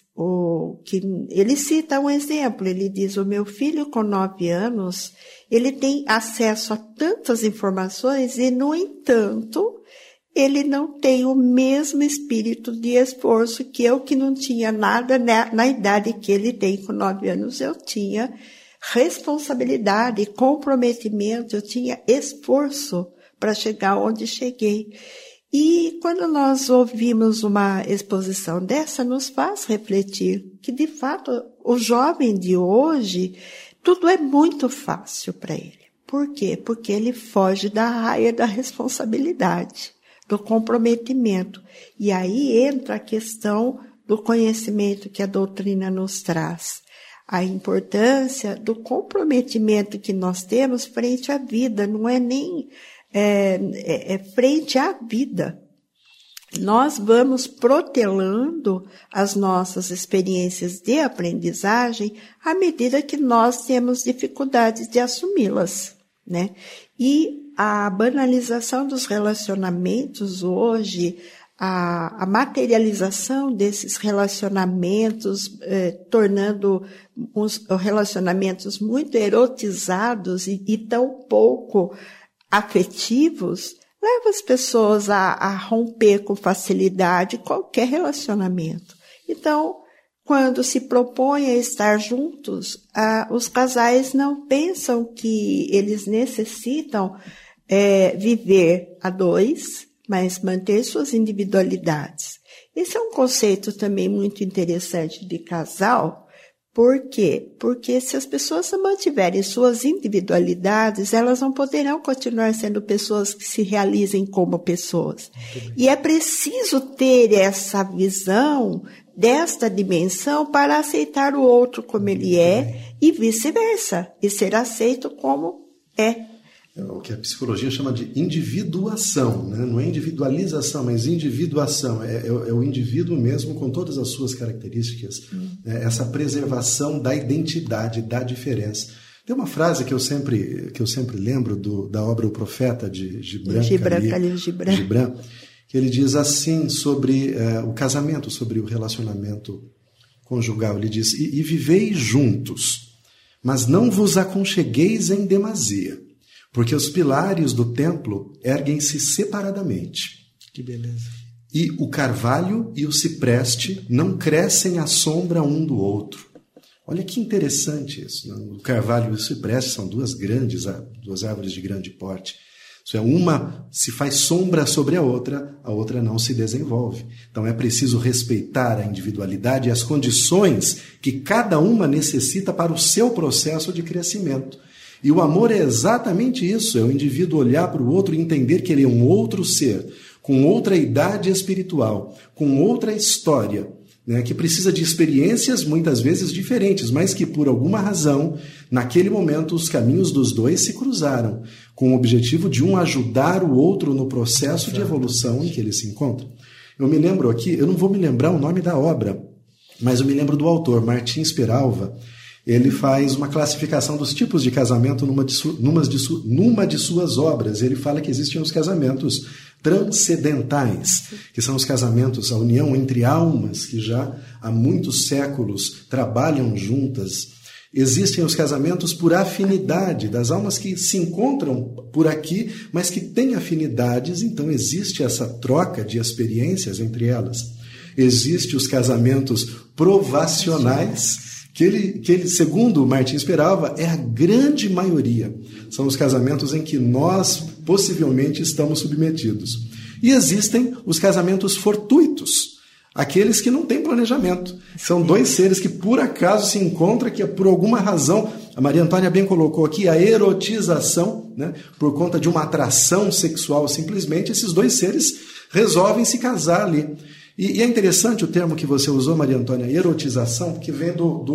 ele cita um exemplo, ele diz, o meu filho com 9 anos, ele tem acesso a tantas informações e, no entanto, ele não tem o mesmo espírito de esforço que eu, que não tinha nada na idade que ele tem com 9 anos. Eu tinha responsabilidade, comprometimento, eu tinha esforço para chegar onde cheguei. E quando nós ouvimos uma exposição dessa, nos faz refletir que, de fato, o jovem de hoje, tudo é muito fácil para ele. Por quê? Porque ele foge da raia da responsabilidade, do comprometimento. E aí entra a questão do conhecimento que a doutrina nos traz. A importância do comprometimento que nós temos frente à vida, não é nem frente à vida. Nós vamos protelando as nossas experiências de aprendizagem à medida que nós temos dificuldades de assumi-las, né? E a banalização dos relacionamentos hoje, a materialização desses relacionamentos, tornando os relacionamentos muito erotizados e tão pouco afetivos, leva as pessoas a romper com facilidade qualquer relacionamento. Então, quando se propõe a estar juntos, os casais não pensam que eles necessitam viver a dois, mas manter suas individualidades. Esse é um conceito também muito interessante de casal. Por quê? Porque se as pessoas não mantiverem suas individualidades, elas não poderão continuar sendo pessoas que se realizem como pessoas. E é preciso ter essa visão desta dimensão para aceitar o outro como ele é e vice-versa, e ser aceito como é. o que a psicologia chama de individuação, né? Não é individualização, mas individuação. É o indivíduo mesmo com todas as suas características, né? Essa preservação da identidade, da diferença. Tem uma frase que eu sempre lembro da obra O Profeta de Gibran Khalil Gibran, que ele diz assim sobre o casamento, sobre o relacionamento conjugal. Ele diz: e vivei juntos, mas não vos aconchegueis em demasia, porque os pilares do templo erguem-se separadamente. Que beleza. E o carvalho e o cipreste não crescem à sombra um do outro. Olha que interessante isso, né? O carvalho e o cipreste são duas árvores de grande porte. Isso é, uma se faz sombra sobre a outra não se desenvolve. Então é preciso respeitar a individualidade e as condições que cada uma necessita para o seu processo de crescimento. E o amor é exatamente isso, é o indivíduo olhar para o outro e entender que ele é um outro ser, com outra idade espiritual, com outra história, né, que precisa de experiências muitas vezes diferentes, mas que por alguma razão, naquele momento, os caminhos dos dois se cruzaram, com o objetivo de um ajudar o outro no processo de evolução em que ele se encontra. Eu me lembro aqui, eu não vou me lembrar o nome da obra, mas eu me lembro do autor, Martins Peralva. Ele faz uma classificação dos tipos de casamento numa de suas obras. Ele fala que existem os casamentos transcendentais, que são os casamentos, a união entre almas que já há muitos séculos trabalham juntas. Existem os casamentos por afinidade, das almas que se encontram por aqui, mas que têm afinidades, então existe essa troca de experiências entre elas. Existem os casamentos provacionais, que ele, segundo Martins Peralva, é a grande maioria. São os casamentos em que nós possivelmente estamos submetidos. E existem os casamentos fortuitos, aqueles que não têm planejamento. São dois seres que por acaso se encontram, que por alguma razão, a Maria Antônia bem colocou aqui, a erotização, né, por conta de uma atração sexual simplesmente, esses dois seres resolvem se casar ali. E é interessante o termo que você usou, Maria Antônia, erotização, que vem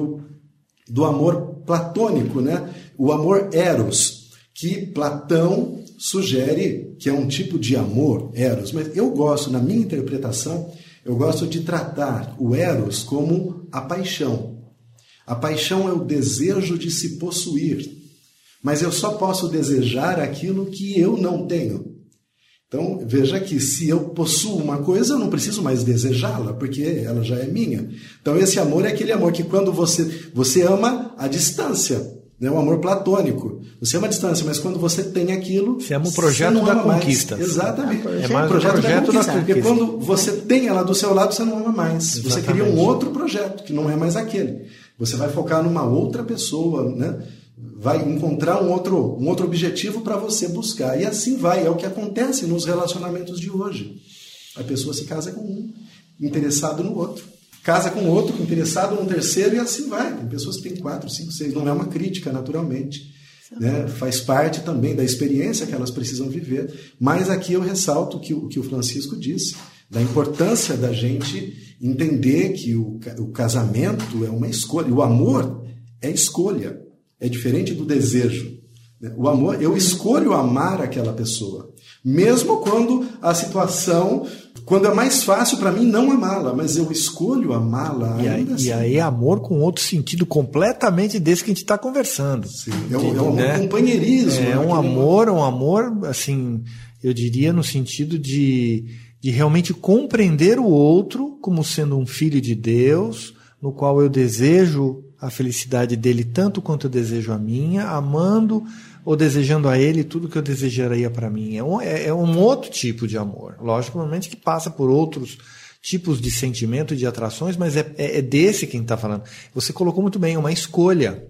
do amor platônico, né? O amor eros, que Platão sugere que é um tipo de amor, eros. Mas eu gosto, na minha interpretação, eu gosto de tratar o eros como a paixão. A paixão é o desejo de se possuir, mas eu só posso desejar aquilo que eu não tenho. Então, veja que se eu possuo uma coisa, eu não preciso mais desejá-la, porque ela já é minha. Então, esse amor é aquele amor que quando você ama à distância, né? O amor platônico. Você ama à distância, mas quando você tem aquilo... Você ama o projeto da conquista. Mais. Exatamente. É mais o projeto da conquista. Porque quando você tem ela do seu lado, você não ama mais. Exatamente. Você cria um outro projeto, que não é mais aquele. Você vai focar numa outra pessoa, né? Vai encontrar um outro objetivo para você buscar. E assim vai, é o que acontece nos relacionamentos de hoje. A pessoa se casa com um, interessado no outro. Casa com outro, interessado no terceiro, e assim vai. Tem pessoas que têm 4, 5, 6. Não é uma crítica, naturalmente. Né? Faz parte também da experiência que elas precisam viver. Mas aqui eu ressalto o que o Francisco disse, da importância da gente entender que o casamento é uma escolha. O amor é escolha. É diferente do desejo. O amor, eu escolho amar aquela pessoa. Mesmo quando a situação, quando é mais fácil para mim não amá-la, mas eu escolho amá-la ainda assim. E aí é amor com outro sentido completamente desse que a gente está conversando. Sim, é um companheirismo. É um amor, assim, eu diria no sentido de realmente compreender o outro como sendo um filho de Deus, no qual eu desejo a felicidade dele tanto quanto eu desejo a minha, amando ou desejando a ele tudo que eu desejaria para mim. É um outro tipo de amor. Logicamente que passa por outros tipos de sentimento e de atrações, mas é desse quem está falando. Você colocou muito bem, é uma escolha.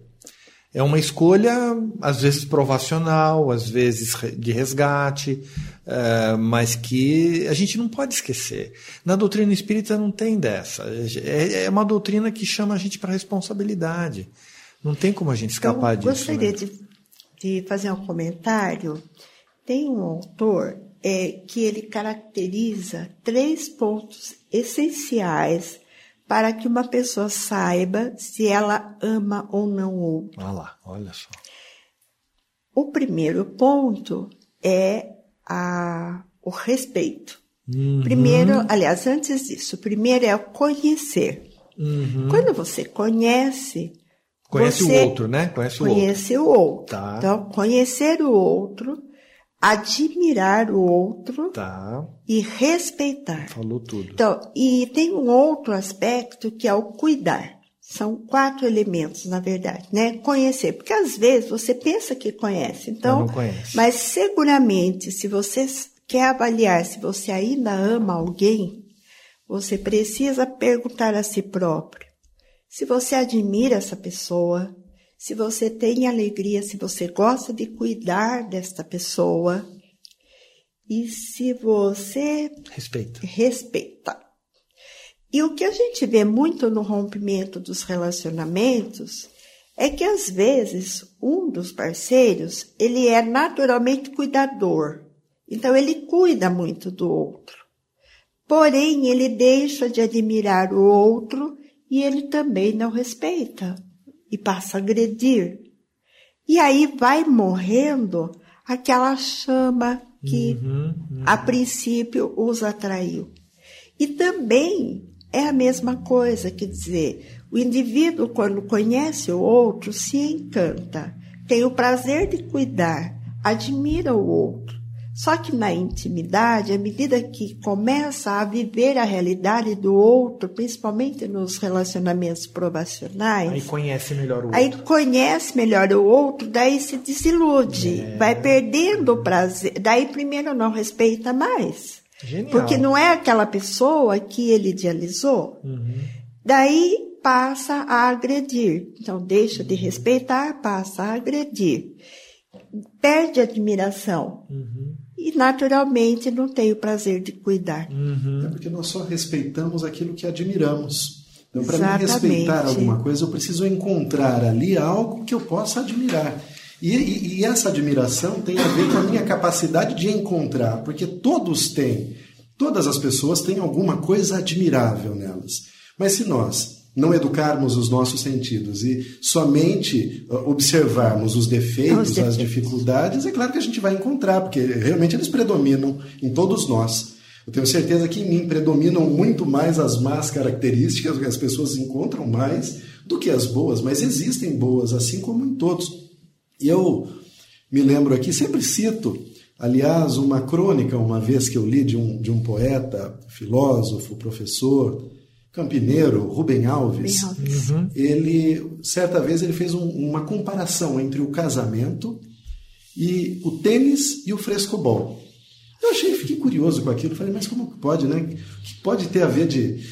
É uma escolha, às vezes provacional, às vezes de resgate, mas que a gente não pode esquecer. Na doutrina espírita não tem dessa. É uma doutrina que chama a gente para responsabilidade. Não tem como a gente escapar disso. Gostaria de fazer um comentário. Tem um autor que ele caracteriza 3 pontos essenciais para que uma pessoa saiba se ela ama ou não o outro. Ah lá, olha só. O primeiro ponto é o respeito. Primeiro, aliás, antes disso, o primeiro é o conhecer. Quando você conhece o outro, né? Conhece o outro. Tá. Então, conhecer o outro, admirar o outro e respeitar. Falou tudo. Então, e tem um outro aspecto que é o cuidar. São 4 elementos, na verdade, né? Conhecer, porque às vezes você pensa que conhece, então, não conhece. Mas seguramente, se você quer avaliar se você ainda ama alguém, você precisa perguntar a si próprio se você admira essa pessoa, se você tem alegria, se você gosta de cuidar desta pessoa e se você respeita. E o que a gente vê muito no rompimento dos relacionamentos é que, às vezes, um dos parceiros, ele é naturalmente cuidador. Então, ele cuida muito do outro. Porém, ele deixa de admirar o outro e ele também não respeita e passa a agredir. E aí vai morrendo aquela chama que, a princípio, os atraiu. E também é a mesma coisa, quer dizer, o indivíduo, quando conhece o outro, se encanta, tem o prazer de cuidar, admira o outro. Só que na intimidade, à medida que começa a viver a realidade do outro, principalmente nos relacionamentos provacionais... Aí conhece melhor o outro. Aí conhece melhor o outro, daí se desilude, vai perdendo o prazer. Daí primeiro não respeita mais. Genial. Porque não é aquela pessoa que ele idealizou. Daí passa a agredir. Então deixa de respeitar, passa a agredir. Perde a admiração. E naturalmente não tem o prazer de cuidar. É porque nós só respeitamos aquilo que admiramos. Então, para mim respeitar alguma coisa, eu preciso encontrar ali algo que eu possa admirar. E essa admiração tem a ver com a minha capacidade de encontrar, porque todas as pessoas têm alguma coisa admirável nelas. Mas se nós não educarmos os nossos sentidos e somente observarmos os defeitos, as dificuldades, é claro que a gente vai encontrar, porque realmente eles predominam em todos nós. Eu tenho certeza que em mim predominam muito mais as más características, que as pessoas encontram mais, do que as boas, mas existem boas, assim como em todos. E eu me lembro aqui, sempre cito, aliás, uma crônica, uma vez que eu li de um poeta, filósofo, professor, campineiro, Rubem Alves. Certa vez ele fez uma comparação entre o casamento e o tênis e o frescobol. Eu fiquei curioso com aquilo, falei, mas como pode, né? O que pode ter a ver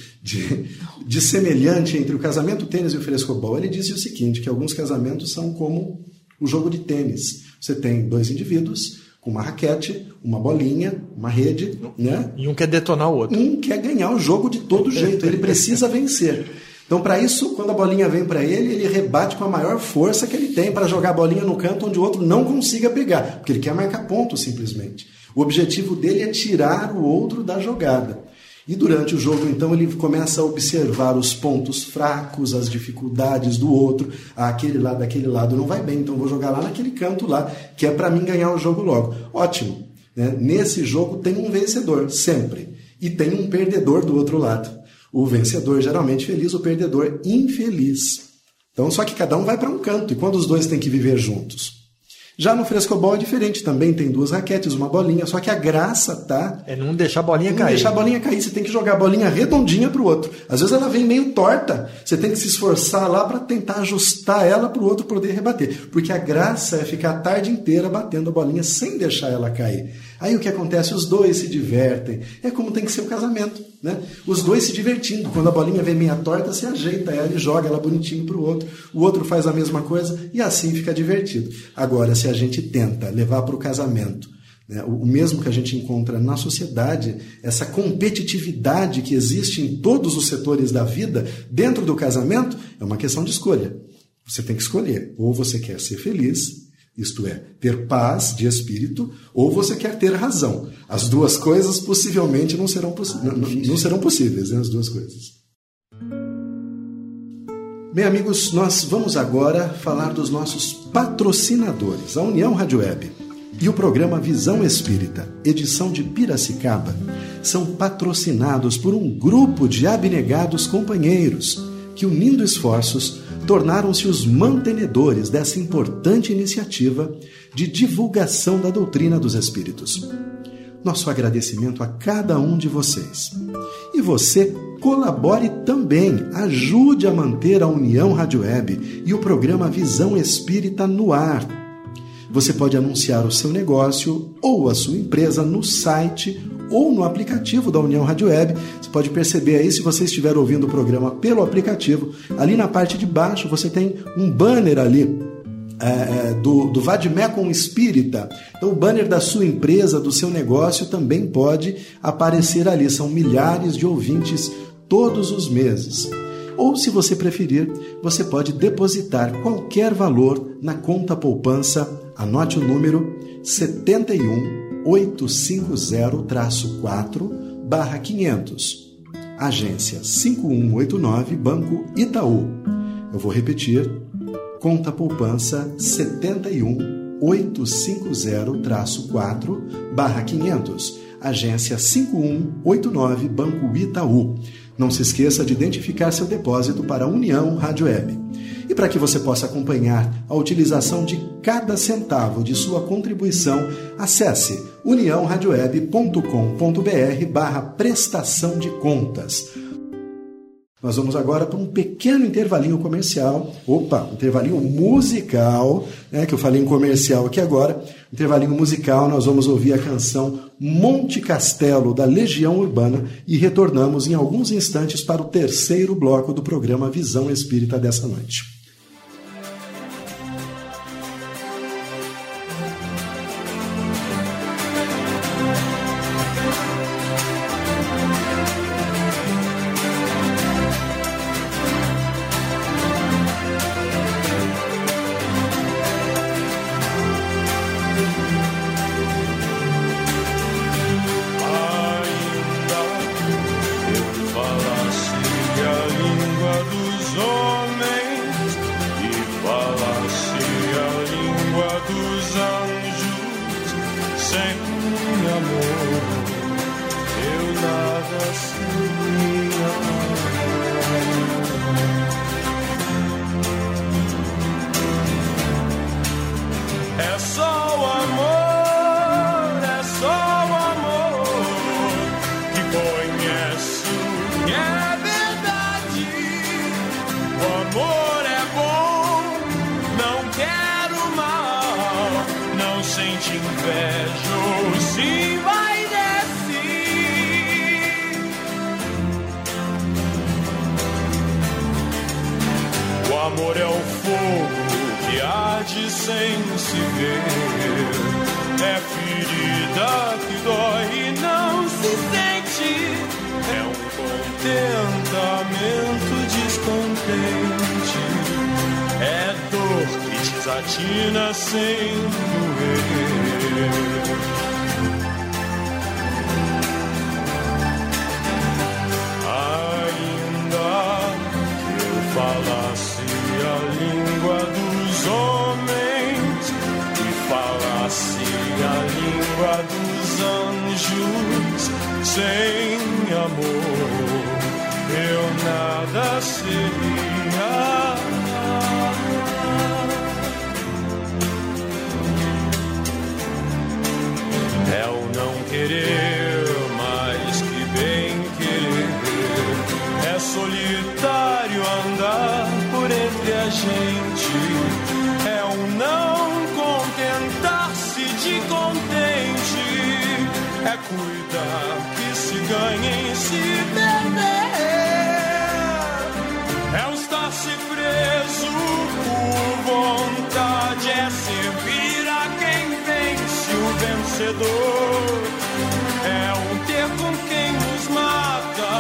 de semelhante entre o casamento, o tênis e o frescobol? Ele disse o seguinte, que alguns casamentos são como o jogo de tênis. Você tem 2 indivíduos com uma raquete, uma bolinha, uma rede, né? E um quer detonar o outro. Um quer ganhar o jogo de todo jeito, ele precisa vencer. Então, para isso, quando a bolinha vem para ele rebate com a maior força que ele tem para jogar a bolinha no canto onde o outro não consiga pegar, porque ele quer marcar ponto, simplesmente. O objetivo dele é tirar o outro da jogada. E durante o jogo, então, ele começa a observar os pontos fracos, as dificuldades do outro. Aquele lado não vai bem, então vou jogar lá naquele canto lá, que é para mim ganhar o jogo logo. Ótimo. Né? Nesse jogo tem um vencedor, sempre. E tem um perdedor do outro lado. O vencedor geralmente feliz, o perdedor infeliz. Então, só que cada um vai para um canto, e quando os dois têm que viver juntos. Já no frescobol é diferente, também tem 2 raquetes, uma bolinha, só que a graça tá... É não deixar a bolinha cair. Não deixar a bolinha cair, você tem que jogar a bolinha redondinha pro outro. Às vezes ela vem meio torta, você tem que se esforçar lá para tentar ajustar ela pro outro poder rebater. Porque a graça é ficar a tarde inteira batendo a bolinha sem deixar ela cair. Aí o que acontece? Os dois se divertem. É como tem que ser o casamento, né? Os dois se divertindo. Quando a bolinha vem meia torta, você ajeita ela e joga ela bonitinho pro outro. O outro faz a mesma coisa e assim fica divertido. Agora, se a gente tenta levar para o casamento, né, o mesmo que a gente encontra na sociedade, essa competitividade que existe em todos os setores da vida, dentro do casamento, é uma questão de escolha. Você tem que escolher. Ou você quer ser feliz, isto é, ter paz de espírito, ou você quer ter razão. As duas coisas possivelmente não serão possíveis, né, as duas coisas. Bem, amigos, nós vamos agora falar dos nossos patrocinadores, a União Rádio Web e o programa Visão Espírita, edição de Piracicaba, são patrocinados por um grupo de abnegados companheiros que, unindo esforços, tornaram-se os mantenedores dessa importante iniciativa de divulgação da doutrina dos Espíritos. Nosso agradecimento a cada um de vocês. E você colabore também, ajude a manter a União Rádio Web e o programa Visão Espírita no ar. Você pode anunciar o seu negócio ou a sua empresa no site ou no aplicativo da União Rádio Web. Você pode perceber aí, se você estiver ouvindo o programa pelo aplicativo, ali na parte de baixo você tem um banner ali, do Vadmecum Espírita. Então o banner da sua empresa, do seu negócio também pode aparecer ali. São milhares de ouvintes todos os meses. Ou, se você preferir, você pode depositar qualquer valor na conta poupança. Anote o número 71850-4/500, agência 5189, Banco Itaú. Eu vou repetir, conta poupança 71850-4/500, agência 5189, Banco Itaú. Não se esqueça de identificar seu depósito para a União Rádio Web. E para que você possa acompanhar a utilização de cada centavo de sua contribuição, acesse uniãoradioweb.com.br/prestação de contas. Nós vamos agora para um pequeno intervalinho comercial. Um intervalinho musical, que eu falei em comercial aqui agora. Intervalinho musical, nós vamos ouvir a canção Monte Castelo, da Legião Urbana, e retornamos em alguns instantes para o terceiro bloco do programa Visão Espírita dessa noite. Desatina sem doer. Ainda que eu falasse a língua dos homens e falasse a língua dos anjos, sem amor eu nada seria. É o não querer mais que bem querer. É solitário andar por entre a gente. É o não contentar-se de contente. É cuidar que se ganha em se perder. É o estar-se preso por vontade. É servir a quem vence o vencedor. É um ter com quem nos mata.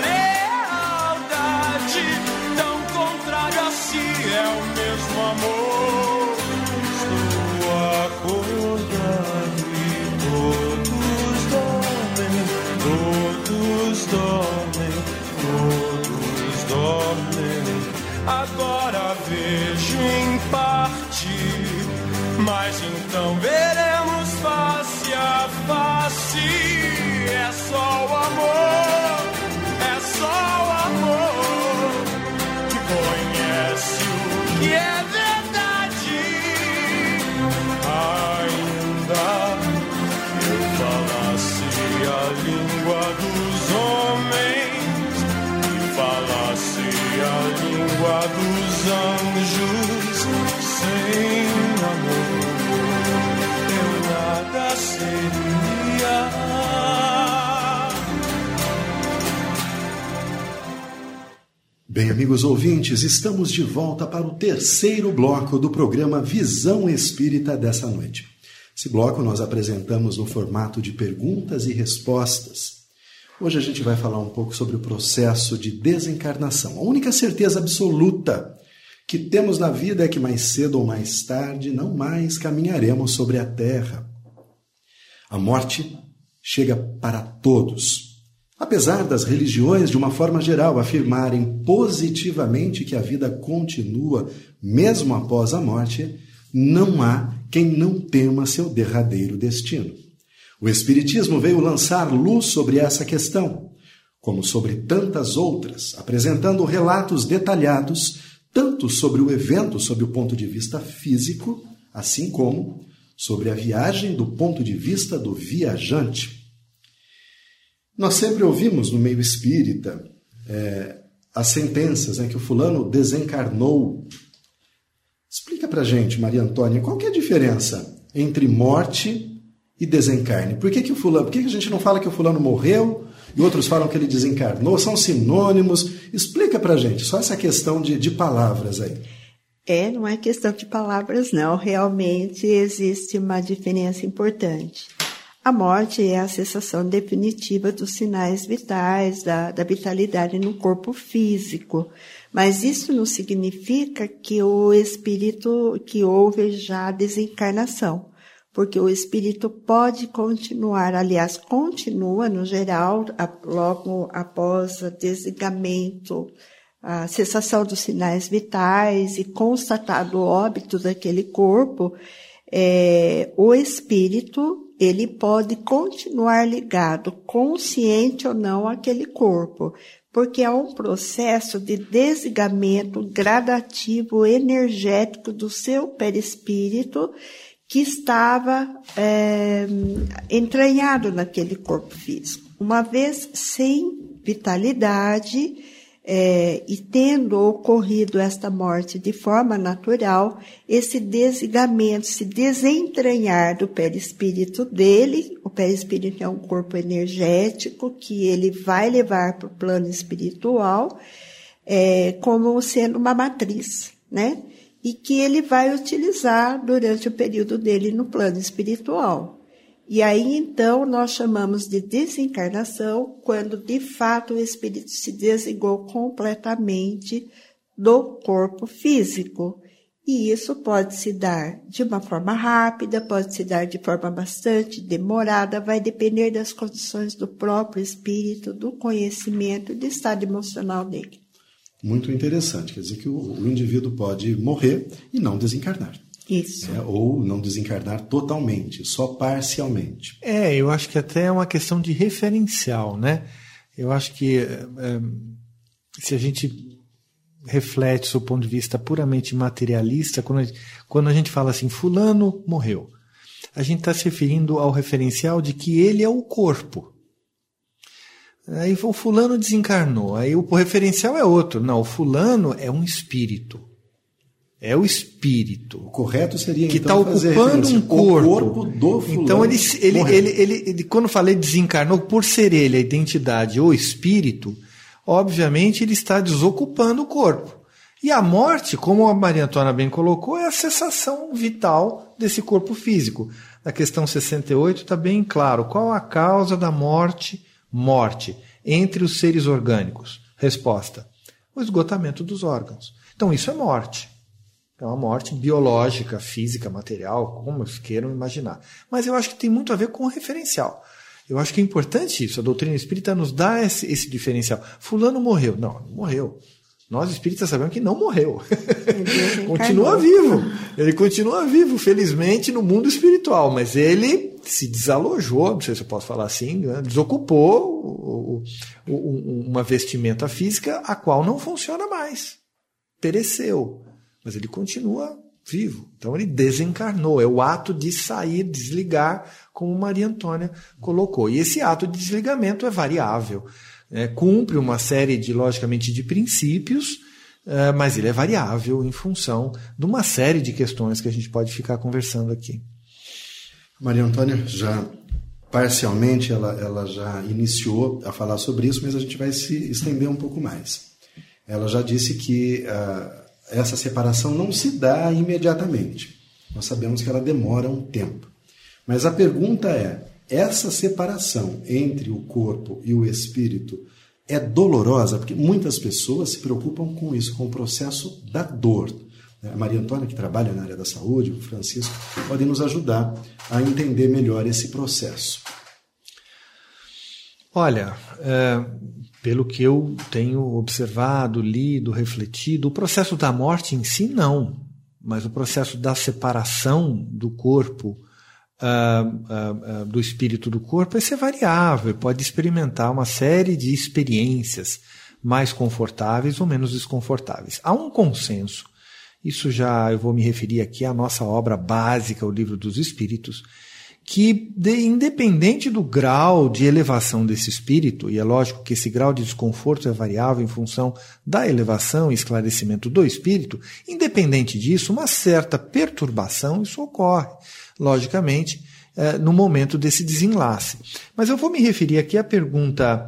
Lealdade tão contrária a si. É o mesmo amor. Estou acordado e todos dormem. Todos dormem. Todos dormem. agora vejo em parte, mas então veremos face a face. É só o amor, é só o amor que conhece o que é verdade. Ainda que eu falasse a língua dos homens e falasse a língua dos anjos, sem amor eu nada seria. Bem, amigos ouvintes, estamos de volta para o terceiro bloco do programa Visão Espírita dessa noite. Esse bloco nós apresentamos no formato de perguntas e respostas. Hoje a gente vai falar um pouco sobre o processo de desencarnação. A única certeza absoluta que temos na vida é que mais cedo ou mais tarde não mais caminharemos sobre a Terra. A morte chega para todos. Apesar das religiões, de uma forma geral, afirmarem positivamente que a vida continua mesmo após a morte, não há quem não tema seu derradeiro destino. O Espiritismo veio lançar luz sobre essa questão, como sobre tantas outras, apresentando relatos detalhados tanto sobre o evento sob o ponto de vista físico, assim como sobre a viagem do ponto de vista do viajante. Nós sempre ouvimos no meio espírita as sentenças, que o fulano desencarnou. Explica pra gente, Maria Antônia, qual que é a diferença entre morte e desencarne? Por que a gente não fala que o fulano morreu e outros falam que ele desencarnou? São sinônimos. Explica pra gente, só essa questão de palavras aí. Não é questão de palavras, não. Realmente existe uma diferença importante. A morte é a cessação definitiva dos sinais vitais, da vitalidade no corpo físico. Mas isso não significa que o espírito, que houve já a desencarnação. Porque o espírito pode continuar, aliás, continua no geral, logo após o desligamento, a cessação dos sinais vitais e constatado o óbito daquele corpo, o espírito ele pode continuar ligado, consciente ou não, àquele corpo, porque é um processo de desligamento gradativo energético do seu perispírito que estava entranhado naquele corpo físico. Uma vez sem vitalidade, e tendo ocorrido esta morte de forma natural, esse desligamento, se desentranhar do perispírito dele, o perispírito é um corpo energético que ele vai levar para o plano espiritual, como sendo uma matriz, né? E que ele vai utilizar durante o período dele no plano espiritual. E aí, então, nós chamamos de desencarnação quando, de fato, o espírito se desligou completamente do corpo físico. E isso pode se dar de uma forma rápida, pode se dar de forma bastante demorada, vai depender das condições do próprio espírito, do conhecimento e do estado emocional dele. Muito interessante, quer dizer que o indivíduo pode morrer e não desencarnar. Isso. Ou não desencarnar totalmente, só parcialmente. Eu acho que até é uma questão de referencial, né? Eu acho que se a gente reflete do ponto de vista puramente materialista, quando a gente fala assim, fulano morreu, a gente está se referindo ao referencial de que ele é o corpo. Aí o fulano desencarnou, aí o referencial é outro. Não, o fulano é um espírito. É o espírito. O correto seria que está ocupando um corpo. O corpo do fulano. Então ele quando falei desencarnou, por ser ele a identidade ou espírito, obviamente ele está desocupando o corpo. E a morte, como a Maria Antônia bem colocou, é a cessação vital desse corpo físico. Na questão 68 está bem claro. Qual a causa da morte? Morte entre os seres orgânicos. Resposta: o esgotamento dos órgãos. Então isso é morte. É uma morte biológica, física, material, como queiram imaginar. Mas eu acho que tem muito a ver com o referencial. Eu acho que é importante isso. A doutrina espírita nos dá esse diferencial. Fulano morreu. Não morreu. Nós espíritas sabemos que não morreu. Continua vivo. Ele continua vivo, felizmente, no mundo espiritual, mas ele se desalojou, não sei se eu posso falar assim, né? Desocupou uma vestimenta física a qual não funciona mais. Pereceu. Mas ele continua vivo. Então ele desencarnou. É o ato de sair, desligar, como Maria Antônia colocou. E esse ato de desligamento é variável. Cumpre uma série logicamente, de princípios, mas ele é variável em função de uma série de questões que a gente pode ficar conversando aqui. Maria Antônia, já parcialmente, ela já iniciou a falar sobre isso, mas a gente vai se estender um pouco mais. Ela já disse que essa separação não se dá imediatamente. Nós sabemos que ela demora um tempo. Mas a pergunta é, essa separação entre o corpo e o espírito é dolorosa? Porque muitas pessoas se preocupam com isso, com o processo da dor. A Maria Antônia, que trabalha na área da saúde, o Francisco, podem nos ajudar a entender melhor esse processo. Olha, pelo que eu tenho observado, lido, refletido, o processo da morte em si não, mas o processo da separação do corpo do espírito do corpo, esse é variável, pode experimentar uma série de experiências mais confortáveis ou menos desconfortáveis. Há um consenso, isso já eu vou me referir aqui à nossa obra básica, o Livro dos Espíritos, que independente do grau de elevação desse espírito, e é lógico que esse grau de desconforto é variável em função da elevação e esclarecimento do espírito, independente disso, uma certa perturbação, isso ocorre, logicamente, no momento desse desenlace. Mas eu vou me referir aqui à pergunta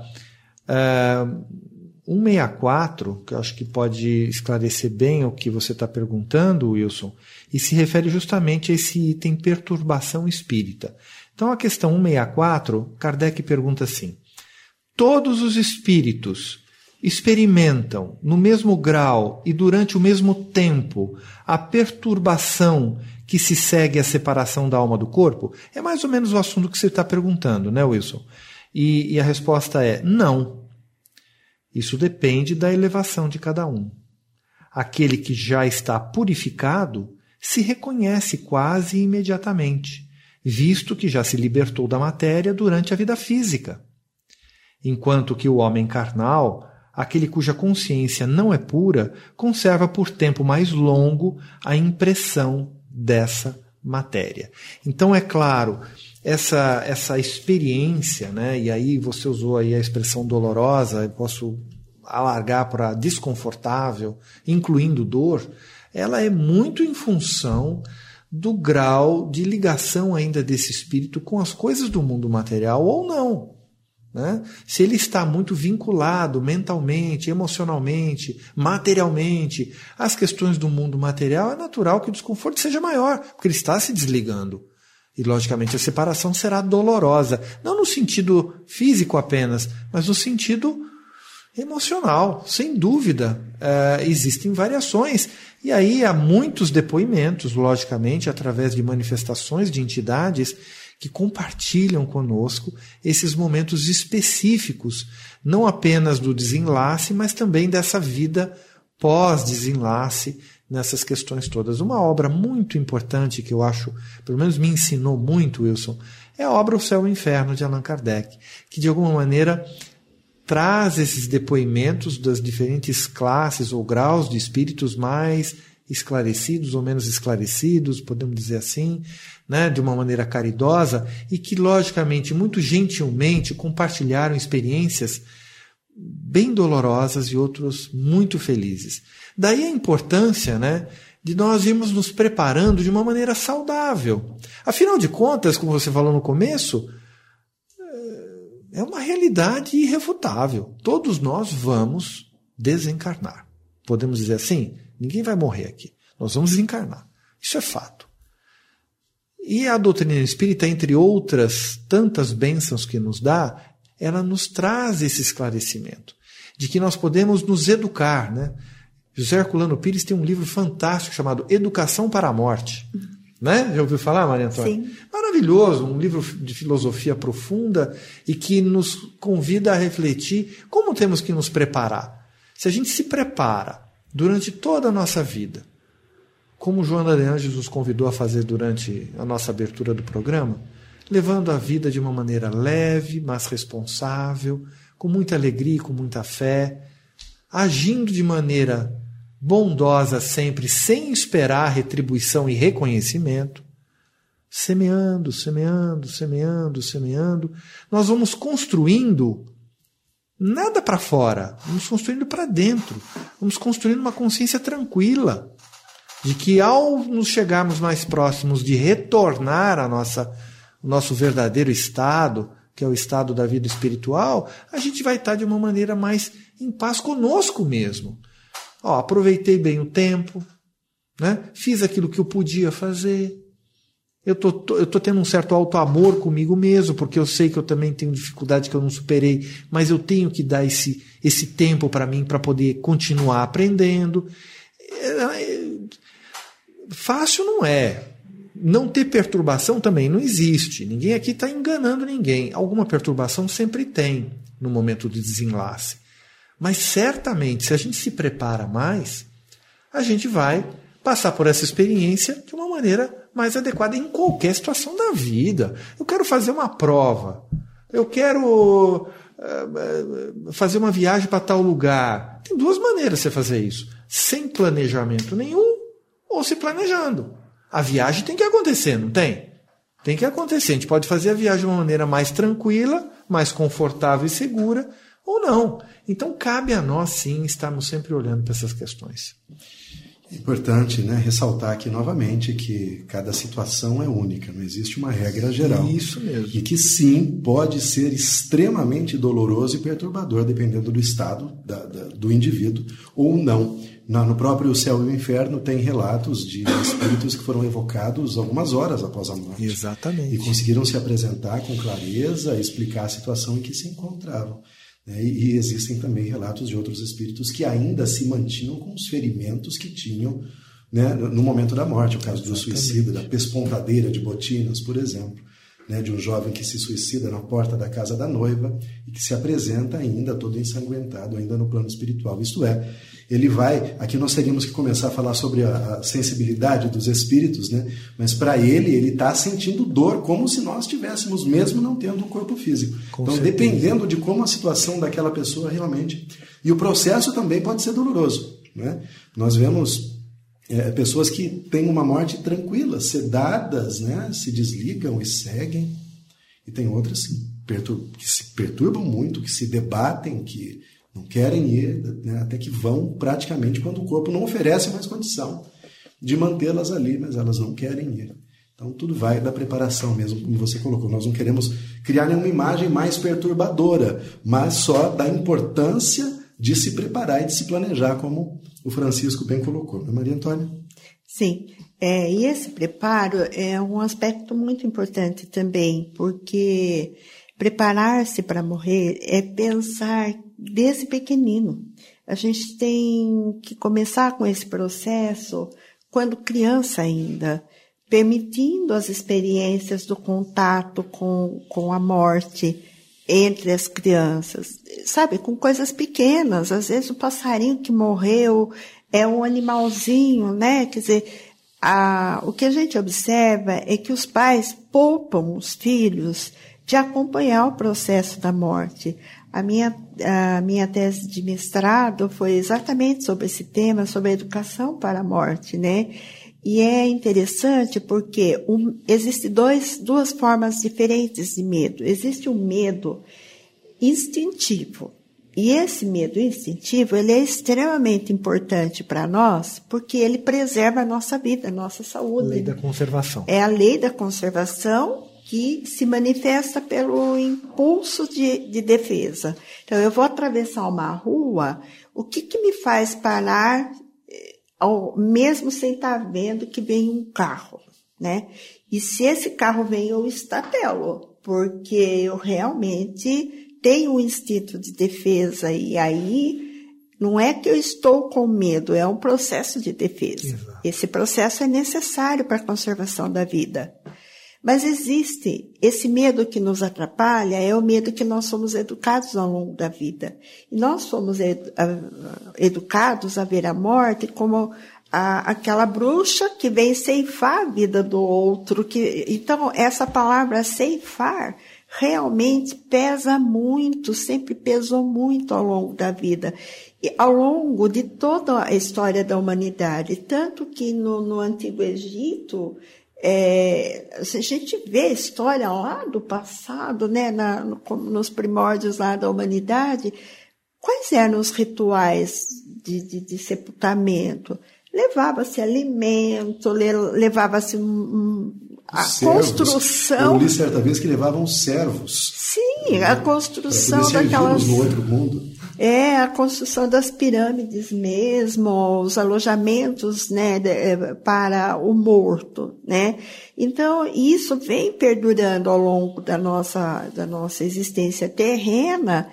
164, que eu acho que pode esclarecer bem o que você está perguntando, Wilson, e se refere justamente a esse item perturbação espírita. Então, a questão 164, Kardec pergunta assim: todos os espíritos experimentam no mesmo grau e durante o mesmo tempo a perturbação que se segue à separação da alma do corpo? É mais ou menos o assunto que você está perguntando, né, Wilson? E a resposta é não. Isso depende da elevação de cada um. Aquele que já está purificado se reconhece quase imediatamente, visto que já se libertou da matéria durante a vida física. Enquanto que o homem carnal, aquele cuja consciência não é pura, conserva por tempo mais longo a impressão dessa matéria. Então, é claro, essa experiência, né, e aí você usou aí a expressão dolorosa, eu posso alargar para desconfortável, incluindo dor, ela é muito em função do grau de ligação ainda desse espírito com as coisas do mundo material ou não. Né? Se ele está muito vinculado mentalmente, emocionalmente, materialmente às questões do mundo material, é natural que o desconforto seja maior, porque ele está se desligando. E, logicamente, a separação será dolorosa, não no sentido físico apenas, mas no sentido emocional, sem dúvida. Existem variações. E aí há muitos depoimentos, logicamente, através de manifestações de entidades que compartilham conosco esses momentos específicos, não apenas do desenlace, mas também dessa vida pós-desenlace, nessas questões todas. Uma obra muito importante que eu acho, pelo menos me ensinou muito, Wilson, é a obra O Céu e o Inferno, de Allan Kardec, que de alguma maneira traz esses depoimentos das diferentes classes ou graus de espíritos mais esclarecidos ou menos esclarecidos, podemos dizer assim, né, de uma maneira caridosa, e que, logicamente, muito gentilmente compartilharam experiências bem dolorosas e outros muito felizes. Daí a importância, né, de nós irmos nos preparando de uma maneira saudável. Afinal de contas, como você falou no começo, é uma realidade irrefutável. Todos nós vamos desencarnar. Podemos dizer assim? Ninguém vai morrer aqui. Nós vamos desencarnar. Isso é fato. E a doutrina espírita, entre outras tantas bênçãos que nos dá, ela nos traz esse esclarecimento de que nós podemos nos educar, né? José Herculano Pires tem um livro fantástico chamado Educação para a Morte. Né? Já ouviu falar, Maria Antônia? Sim. Maravilhoso, um livro de filosofia profunda e que nos convida a refletir como temos que nos preparar. Se a gente se prepara durante toda a nossa vida, como Joana de Ângeles nos convidou a fazer durante a nossa abertura do programa, levando a vida de uma maneira leve, mas responsável, com muita alegria e com muita fé, agindo de maneira bondosa sempre, sem esperar retribuição e reconhecimento, semeando, semeando, semeando, semeando, nós vamos construindo nada para fora, vamos construindo para dentro, vamos construindo uma consciência tranquila, de que ao nos chegarmos mais próximos de retornar ao nosso verdadeiro estado, que é o estado da vida espiritual, a gente vai estar de uma maneira mais em paz conosco mesmo. Aproveitei bem o tempo, né? Fiz aquilo que eu podia fazer, eu tô tendo um certo auto-amor comigo mesmo, porque eu sei que eu também tenho dificuldade que eu não superei, mas eu tenho que dar esse tempo para mim para poder continuar aprendendo. Fácil não é. Não ter perturbação também não existe. Ninguém aqui está enganando ninguém. Alguma perturbação sempre tem no momento do desenlace. Mas certamente, se a gente se prepara mais, a gente vai passar por essa experiência de uma maneira mais adequada em qualquer situação da vida. Eu quero fazer uma prova. Eu quero fazer uma viagem para tal lugar. Tem duas maneiras de você fazer isso. Sem planejamento nenhum ou se planejando. A viagem tem que acontecer, não tem? Tem que acontecer. A gente pode fazer a viagem de uma maneira mais tranquila, mais confortável e segura, ou não. Então cabe a nós, sim, estarmos sempre olhando para essas questões. É importante, né, ressaltar aqui novamente que cada situação é única, não existe uma regra geral. Isso mesmo. E que sim, pode ser extremamente doloroso e perturbador, dependendo do estado do indivíduo, ou não. No próprio Céu e o Inferno tem relatos de espíritos que foram evocados algumas horas após a morte. Exatamente. E conseguiram se apresentar com clareza, explicar a situação em que se encontravam. E existem também relatos de outros espíritos que ainda se mantinham com os ferimentos que tinham, né, no momento da morte. O caso do suicida, da pespontadeira de botinas, por exemplo, né, de um jovem que se suicida na porta da casa da noiva e que se apresenta ainda todo ensanguentado, ainda no plano espiritual. Isto é, ele vai... Aqui nós teríamos que começar a falar sobre a sensibilidade dos espíritos, né? Mas para ele está sentindo dor, como se nós tivéssemos, mesmo não tendo um corpo físico. Então, dependendo de como a situação daquela pessoa realmente... E o processo também pode ser doloroso, né? Nós vemos pessoas que têm uma morte tranquila, sedadas, né? Se desligam e seguem. E tem outras que se perturbam muito, que se debatem, que não querem ir, né, até que vão praticamente quando o corpo não oferece mais condição de mantê-las ali, mas elas não querem ir. Então tudo vai da preparação mesmo, como você colocou. Nós não queremos criar nenhuma imagem mais perturbadora, mas só da importância de se preparar e de se planejar, como o Francisco bem colocou. Não é, Maria Antônia? Sim, e esse preparo é um aspecto muito importante também, porque preparar-se para morrer é pensar desde pequenino. A gente tem que começar com esse processo quando criança ainda, permitindo as experiências do contato com a morte entre as crianças, sabe, com coisas pequenas. Às vezes o passarinho que morreu é um animalzinho, né? Quer dizer, o que a gente observa é que os pais poupam os filhos de acompanhar o processo da morte. A minha tese de mestrado foi exatamente sobre esse tema, sobre a educação para a morte, né? E é interessante porque existem duas formas diferentes de medo. Existe um medo instintivo. E esse medo instintivo, ele é extremamente importante para nós, porque ele preserva a nossa vida, a nossa saúde. Lei da conservação. É a lei da conservação que se manifesta pelo impulso de defesa. Então, eu vou atravessar uma rua, o que me faz parar, mesmo sem estar vendo que vem um carro, né? E se esse carro vem, eu estatelo, porque eu realmente tenho um instinto de defesa, e aí não é que eu estou com medo, é um processo de defesa. Exato. Esse processo é necessário para a conservação da vida. Mas existe esse medo que nos atrapalha, é o medo que nós somos educados ao longo da vida. E nós somos educados a ver a morte como aquela bruxa que vem ceifar a vida do outro. Então, essa palavra ceifar realmente pesa muito, sempre pesou muito ao longo da vida. E ao longo de toda a história da humanidade. Tanto que no Antigo Egito, se a gente vê a história lá do passado, né, nos primórdios lá da humanidade, quais eram os rituais de sepultamento? Levava-se alimento, levava-se a construção. Eu li certa vez que levavam servos. Sim, a construção daquelas. No outro mundo. A construção das pirâmides mesmo, os alojamentos, né, para o morto, né? Então, isso vem perdurando ao longo da nossa existência terrena.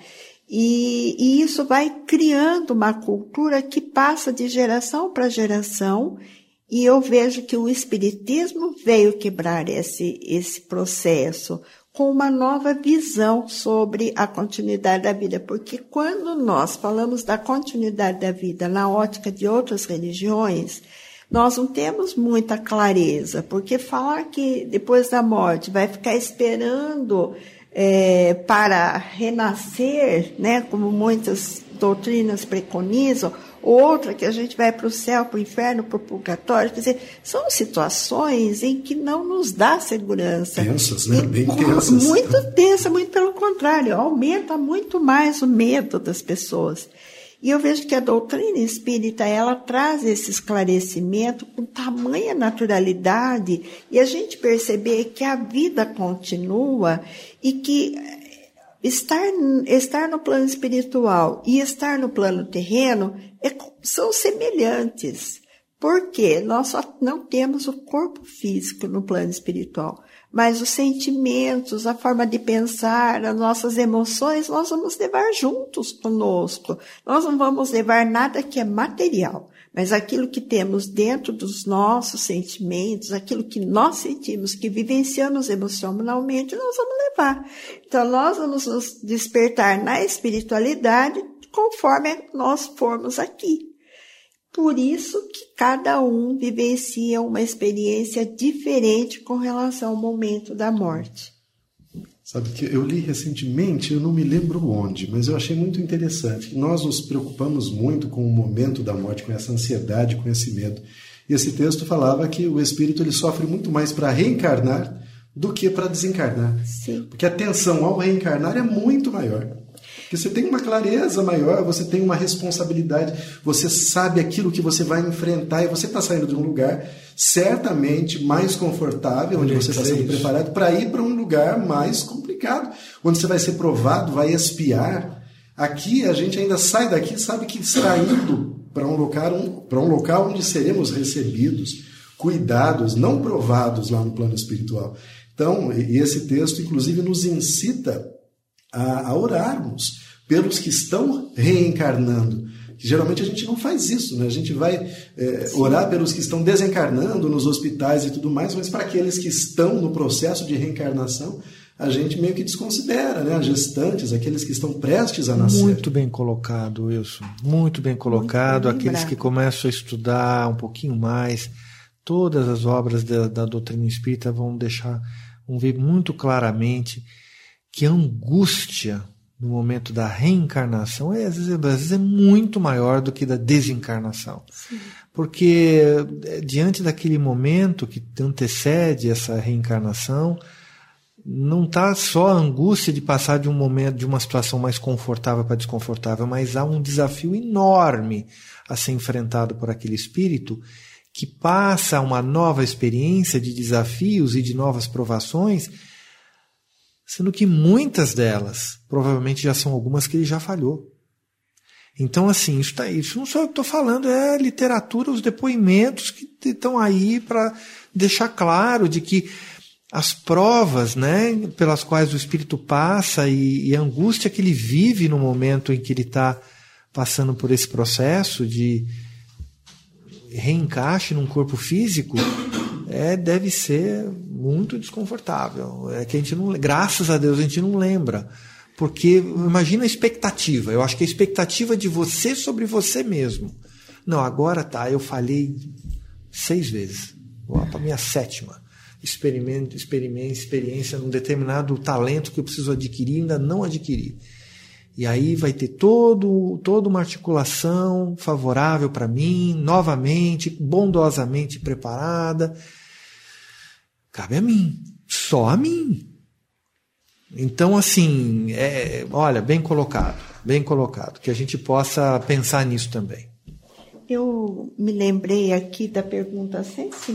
E isso vai criando uma cultura que passa de geração para geração, e eu vejo que o Espiritismo veio quebrar esse processo com uma nova visão sobre a continuidade da vida, porque quando nós falamos da continuidade da vida na ótica de outras religiões, nós não temos muita clareza, porque falar que depois da morte vai ficar esperando para renascer, né, como muitas doutrinas preconizam, outra que a gente vai para o céu, para o inferno, para o purgatório, quer dizer, são situações em que não nos dá segurança. Tensas, né? Bem tensas. Muito tensa, muito pelo contrário, aumenta muito mais o medo das pessoas. E eu vejo que a doutrina espírita, ela traz esse esclarecimento com tamanha naturalidade, e a gente perceber que a vida continua e que estar no plano espiritual e estar no plano terreno são semelhantes. Porque nós só não temos o corpo físico no plano espiritual, mas os sentimentos, a forma de pensar, as nossas emoções, nós vamos levar juntos conosco. Nós não vamos levar nada que é material, mas aquilo que temos dentro dos nossos sentimentos, aquilo que nós sentimos, que vivenciamos emocionalmente, nós vamos levar. Então, nós vamos nos despertar na espiritualidade conforme nós formos aqui. Por isso que cada um vivencia uma experiência diferente com relação ao momento da morte. Sabe que eu li recentemente, eu não me lembro onde, mas eu achei muito interessante. Nós nos preocupamos muito com o momento da morte, com essa ansiedade, com esse medo. E esse texto falava que o espírito ele sofre muito mais para reencarnar do que para desencarnar. Sim. Porque a tensão ao reencarnar é muito maior. Porque você tem uma clareza maior, você tem uma responsabilidade, você sabe aquilo que você vai enfrentar e você está saindo de um lugar certamente mais confortável, onde você está sendo preparado para ir para um lugar mais complicado, onde você vai ser provado, vai expiar. Aqui a gente ainda sai daqui, sabe que está indo para um local onde seremos recebidos, cuidados, não provados lá no plano espiritual. Então, e esse texto inclusive nos incita a orarmos pelos que estão reencarnando. Geralmente a gente não faz isso, né? A gente vai orar pelos que estão desencarnando nos hospitais e tudo mais, mas para aqueles que estão no processo de reencarnação, a gente meio que desconsidera, né? As gestantes, aqueles que estão prestes a nascer. Muito bem colocado, Wilson. Muito bem colocado. Muito bem aqueles que começam a estudar um pouquinho mais, todas as obras da doutrina espírita vão ver muito claramente que a angústia no momento da reencarnação às vezes é muito maior do que da desencarnação. Sim. Porque diante daquele momento que antecede essa reencarnação, não está só a angústia de passar de um momento, de uma situação mais confortável para desconfortável, mas há um desafio enorme a ser enfrentado por aquele espírito que passa uma nova experiência de desafios e de novas provações, sendo que muitas delas provavelmente já são algumas que ele já falhou. Então, assim, isso não sou eu que estou falando, é a literatura, os depoimentos que estão aí para deixar claro de que as provas, né, pelas quais o espírito passa e a angústia que ele vive no momento em que ele está passando por esse processo de reencaixe num corpo físico deve ser muito desconfortável. É que a gente não, graças a Deus a gente não lembra. Porque imagina a expectativa. Eu acho que a expectativa de você sobre você mesmo. Não, agora tá, eu falhei 6 vezes. Vou lá para a minha 7ª. Experiência num determinado talento que eu preciso adquirir e ainda não adquiri. E aí vai ter toda uma articulação favorável para mim, novamente, bondosamente preparada. Cabe a mim, só a mim. Então, assim, olha, bem colocado, que a gente possa pensar nisso também. Eu me lembrei aqui da pergunta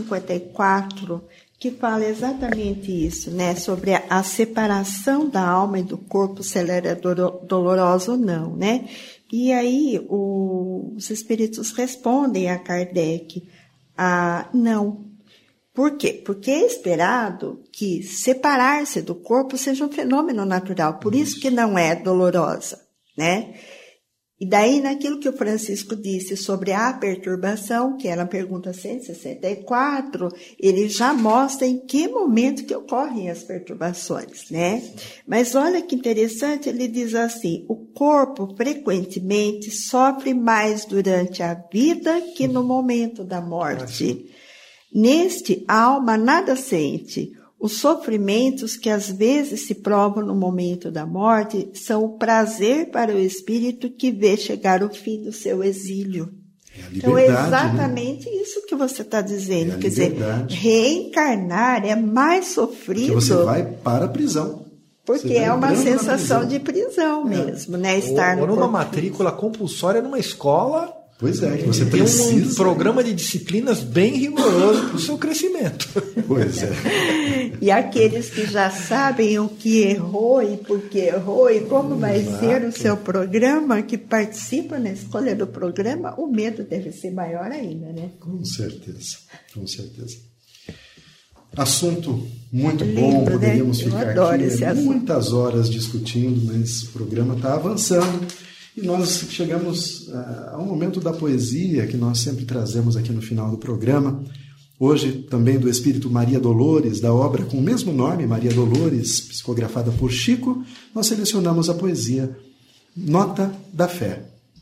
154, que fala exatamente isso, né? Sobre a separação da alma e do corpo, se ela era dolorosa ou não, né? E aí os espíritos respondem a Kardec, não. Por quê? Porque é esperado que separar-se do corpo seja um fenômeno natural, por isso que não é dolorosa, né? E daí, naquilo que o Francisco disse sobre a perturbação, que era a pergunta 164, ele já mostra em que momento que ocorrem as perturbações, né? Mas olha que interessante, ele diz assim, o corpo frequentemente sofre mais durante a vida que no momento da morte. Neste, a alma nada sente. Os sofrimentos que às vezes se provam no momento da morte são o prazer para o espírito que vê chegar o fim do seu exílio. Então é exatamente isso que você está dizendo. Quer dizer, reencarnar é mais sofrido. Porque você vai para a prisão. Porque é uma sensação de prisão mesmo, né? Estar no numa matrícula compulsória numa escola. Pois é, que você precisa. Tem um programa de disciplinas bem rigoroso para o seu crescimento. Pois é. E aqueles que já sabem o que errou e por que errou e como vai ser o seu programa, que participam na escolha do programa, o medo deve ser maior ainda, né? Com certeza, com certeza. Assunto muito bom, poderíamos ficar aqui muitas horas discutindo, mas o programa está avançando. E nós chegamos ao momento da poesia que nós sempre trazemos aqui no final do programa. Hoje também do espírito Maria Dolores, da obra com o mesmo nome, Maria Dolores, psicografada por Chico, nós selecionamos a poesia Nota da Fé.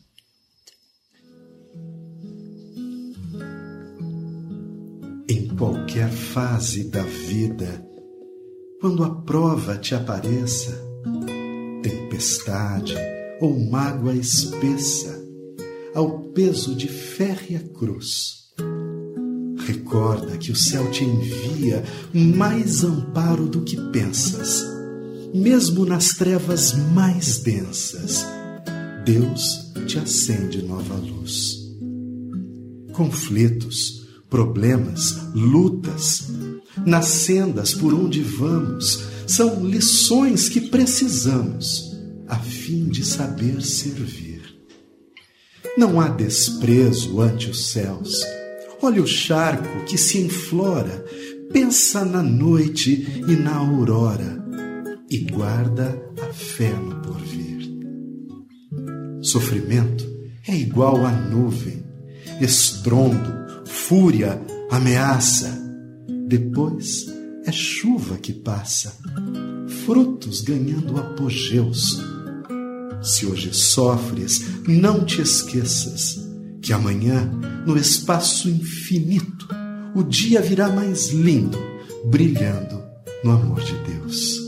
Em qualquer fase da vida, quando a prova te apareça, tempestade ou mágoa espessa, ao peso de férrea cruz, recorda que o céu te envia mais amparo do que pensas. Mesmo nas trevas mais densas, Deus te acende nova luz. Conflitos, problemas, lutas, nas sendas por onde vamos, são lições que precisamos a fim de saber servir. Não há desprezo ante os céus. Olha o charco que se enflora, pensa na noite e na aurora, e guarda a fé no porvir. Sofrimento é igual a nuvem, estrondo, fúria, ameaça. Depois é chuva que passa, frutos ganhando apogeus. Se hoje sofres, não te esqueças que amanhã, no espaço infinito, o dia virá mais lindo, brilhando no amor de Deus.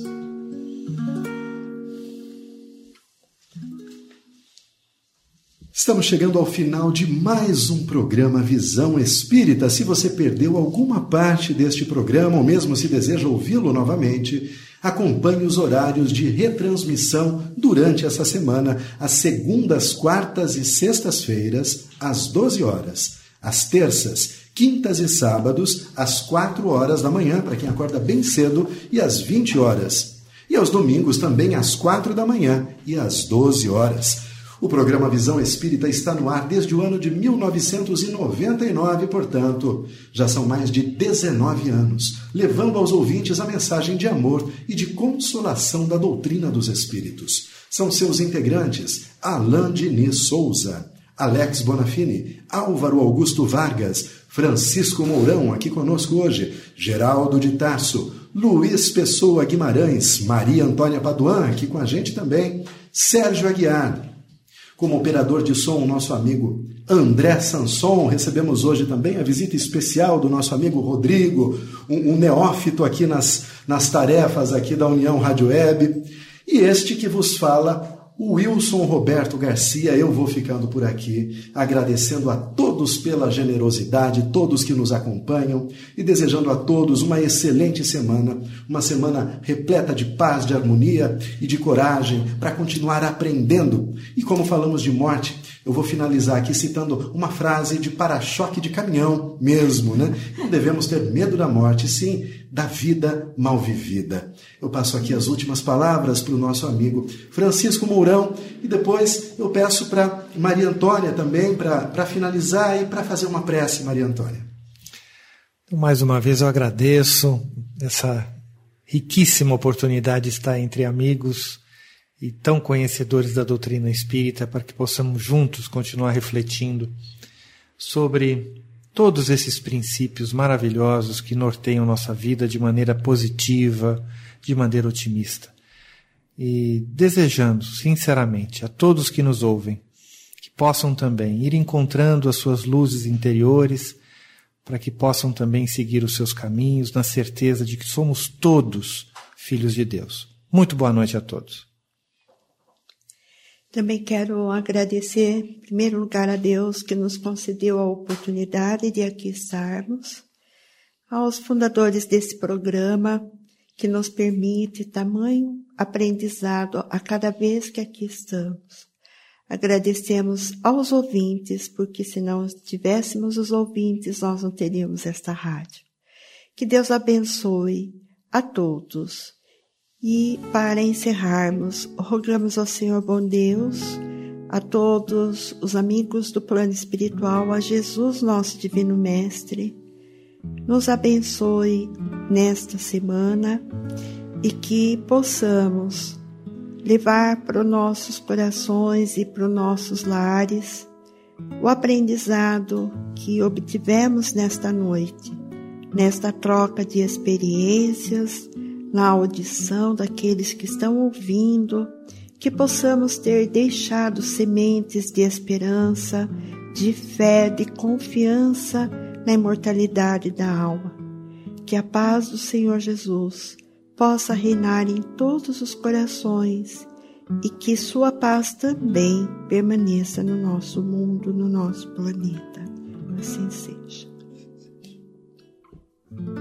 Estamos chegando ao final de mais um programa Visão Espírita. Se você perdeu alguma parte deste programa, ou mesmo se deseja ouvi-lo novamente, acompanhe os horários de retransmissão durante essa semana, às segundas, quartas e sextas-feiras, às 12 horas. Às terças, quintas e sábados, às 4 horas da manhã, para quem acorda bem cedo, e às 20 horas. E aos domingos também às 4 da manhã e às 12 horas. O programa Visão Espírita está no ar desde o ano de 1999, portanto, já são mais de 19 anos, levando aos ouvintes a mensagem de amor e de consolação da doutrina dos Espíritos. São seus integrantes Alain Diniz Souza, Alex Bonafini, Álvaro Augusto Vargas, Francisco Mourão, aqui conosco hoje, Geraldo de Tarso, Luiz Pessoa Guimarães, Maria Antônia Paduan, aqui com a gente também, Sérgio Aguiar. Como operador de som, o nosso amigo André Sanson. Recebemos hoje também a visita especial do nosso amigo Rodrigo, um neófito aqui nas tarefas aqui da União Rádio Web. E este que vos fala, o Wilson Roberto Garcia. Eu vou ficando por aqui, agradecendo a todos pela generosidade, todos que nos acompanham e desejando a todos uma excelente semana, uma semana repleta de paz, de harmonia e de coragem para continuar aprendendo. E como falamos de morte, eu vou finalizar aqui citando uma frase de para-choque de caminhão mesmo, né? Não devemos ter medo da morte, sim da vida mal vivida. Eu passo aqui as últimas palavras para o nosso amigo Francisco Mourão e depois eu peço para Maria Antônia também para finalizar e para fazer uma prece, Maria Antônia. Mais uma vez eu agradeço essa riquíssima oportunidade de estar entre amigos e tão conhecedores da doutrina espírita, para que possamos juntos continuar refletindo sobre todos esses princípios maravilhosos que norteiam nossa vida de maneira positiva, de maneira otimista. E desejando, sinceramente, a todos que nos ouvem, que possam também ir encontrando as suas luzes interiores, para que possam também seguir os seus caminhos, na certeza de que somos todos filhos de Deus. Muito boa noite a todos. Também quero agradecer, em primeiro lugar, a Deus que nos concedeu a oportunidade de aqui estarmos, aos fundadores desse programa, que nos permite tamanho aprendizado a cada vez que aqui estamos. Agradecemos aos ouvintes, porque se não tivéssemos os ouvintes, nós não teríamos esta rádio. Que Deus abençoe a todos. E para encerrarmos, rogamos ao Senhor bom Deus, a todos os amigos do plano espiritual, a Jesus, nosso Divino Mestre, nos abençoe nesta semana e que possamos levar para os nossos corações e para os nossos lares o aprendizado que obtivemos nesta noite, nesta troca de experiências, na audição daqueles que estão ouvindo, que possamos ter deixado sementes de esperança, de fé, de confiança na imortalidade da alma. Que a paz do Senhor Jesus possa reinar em todos os corações e que sua paz também permaneça no nosso mundo, no nosso planeta. Assim seja.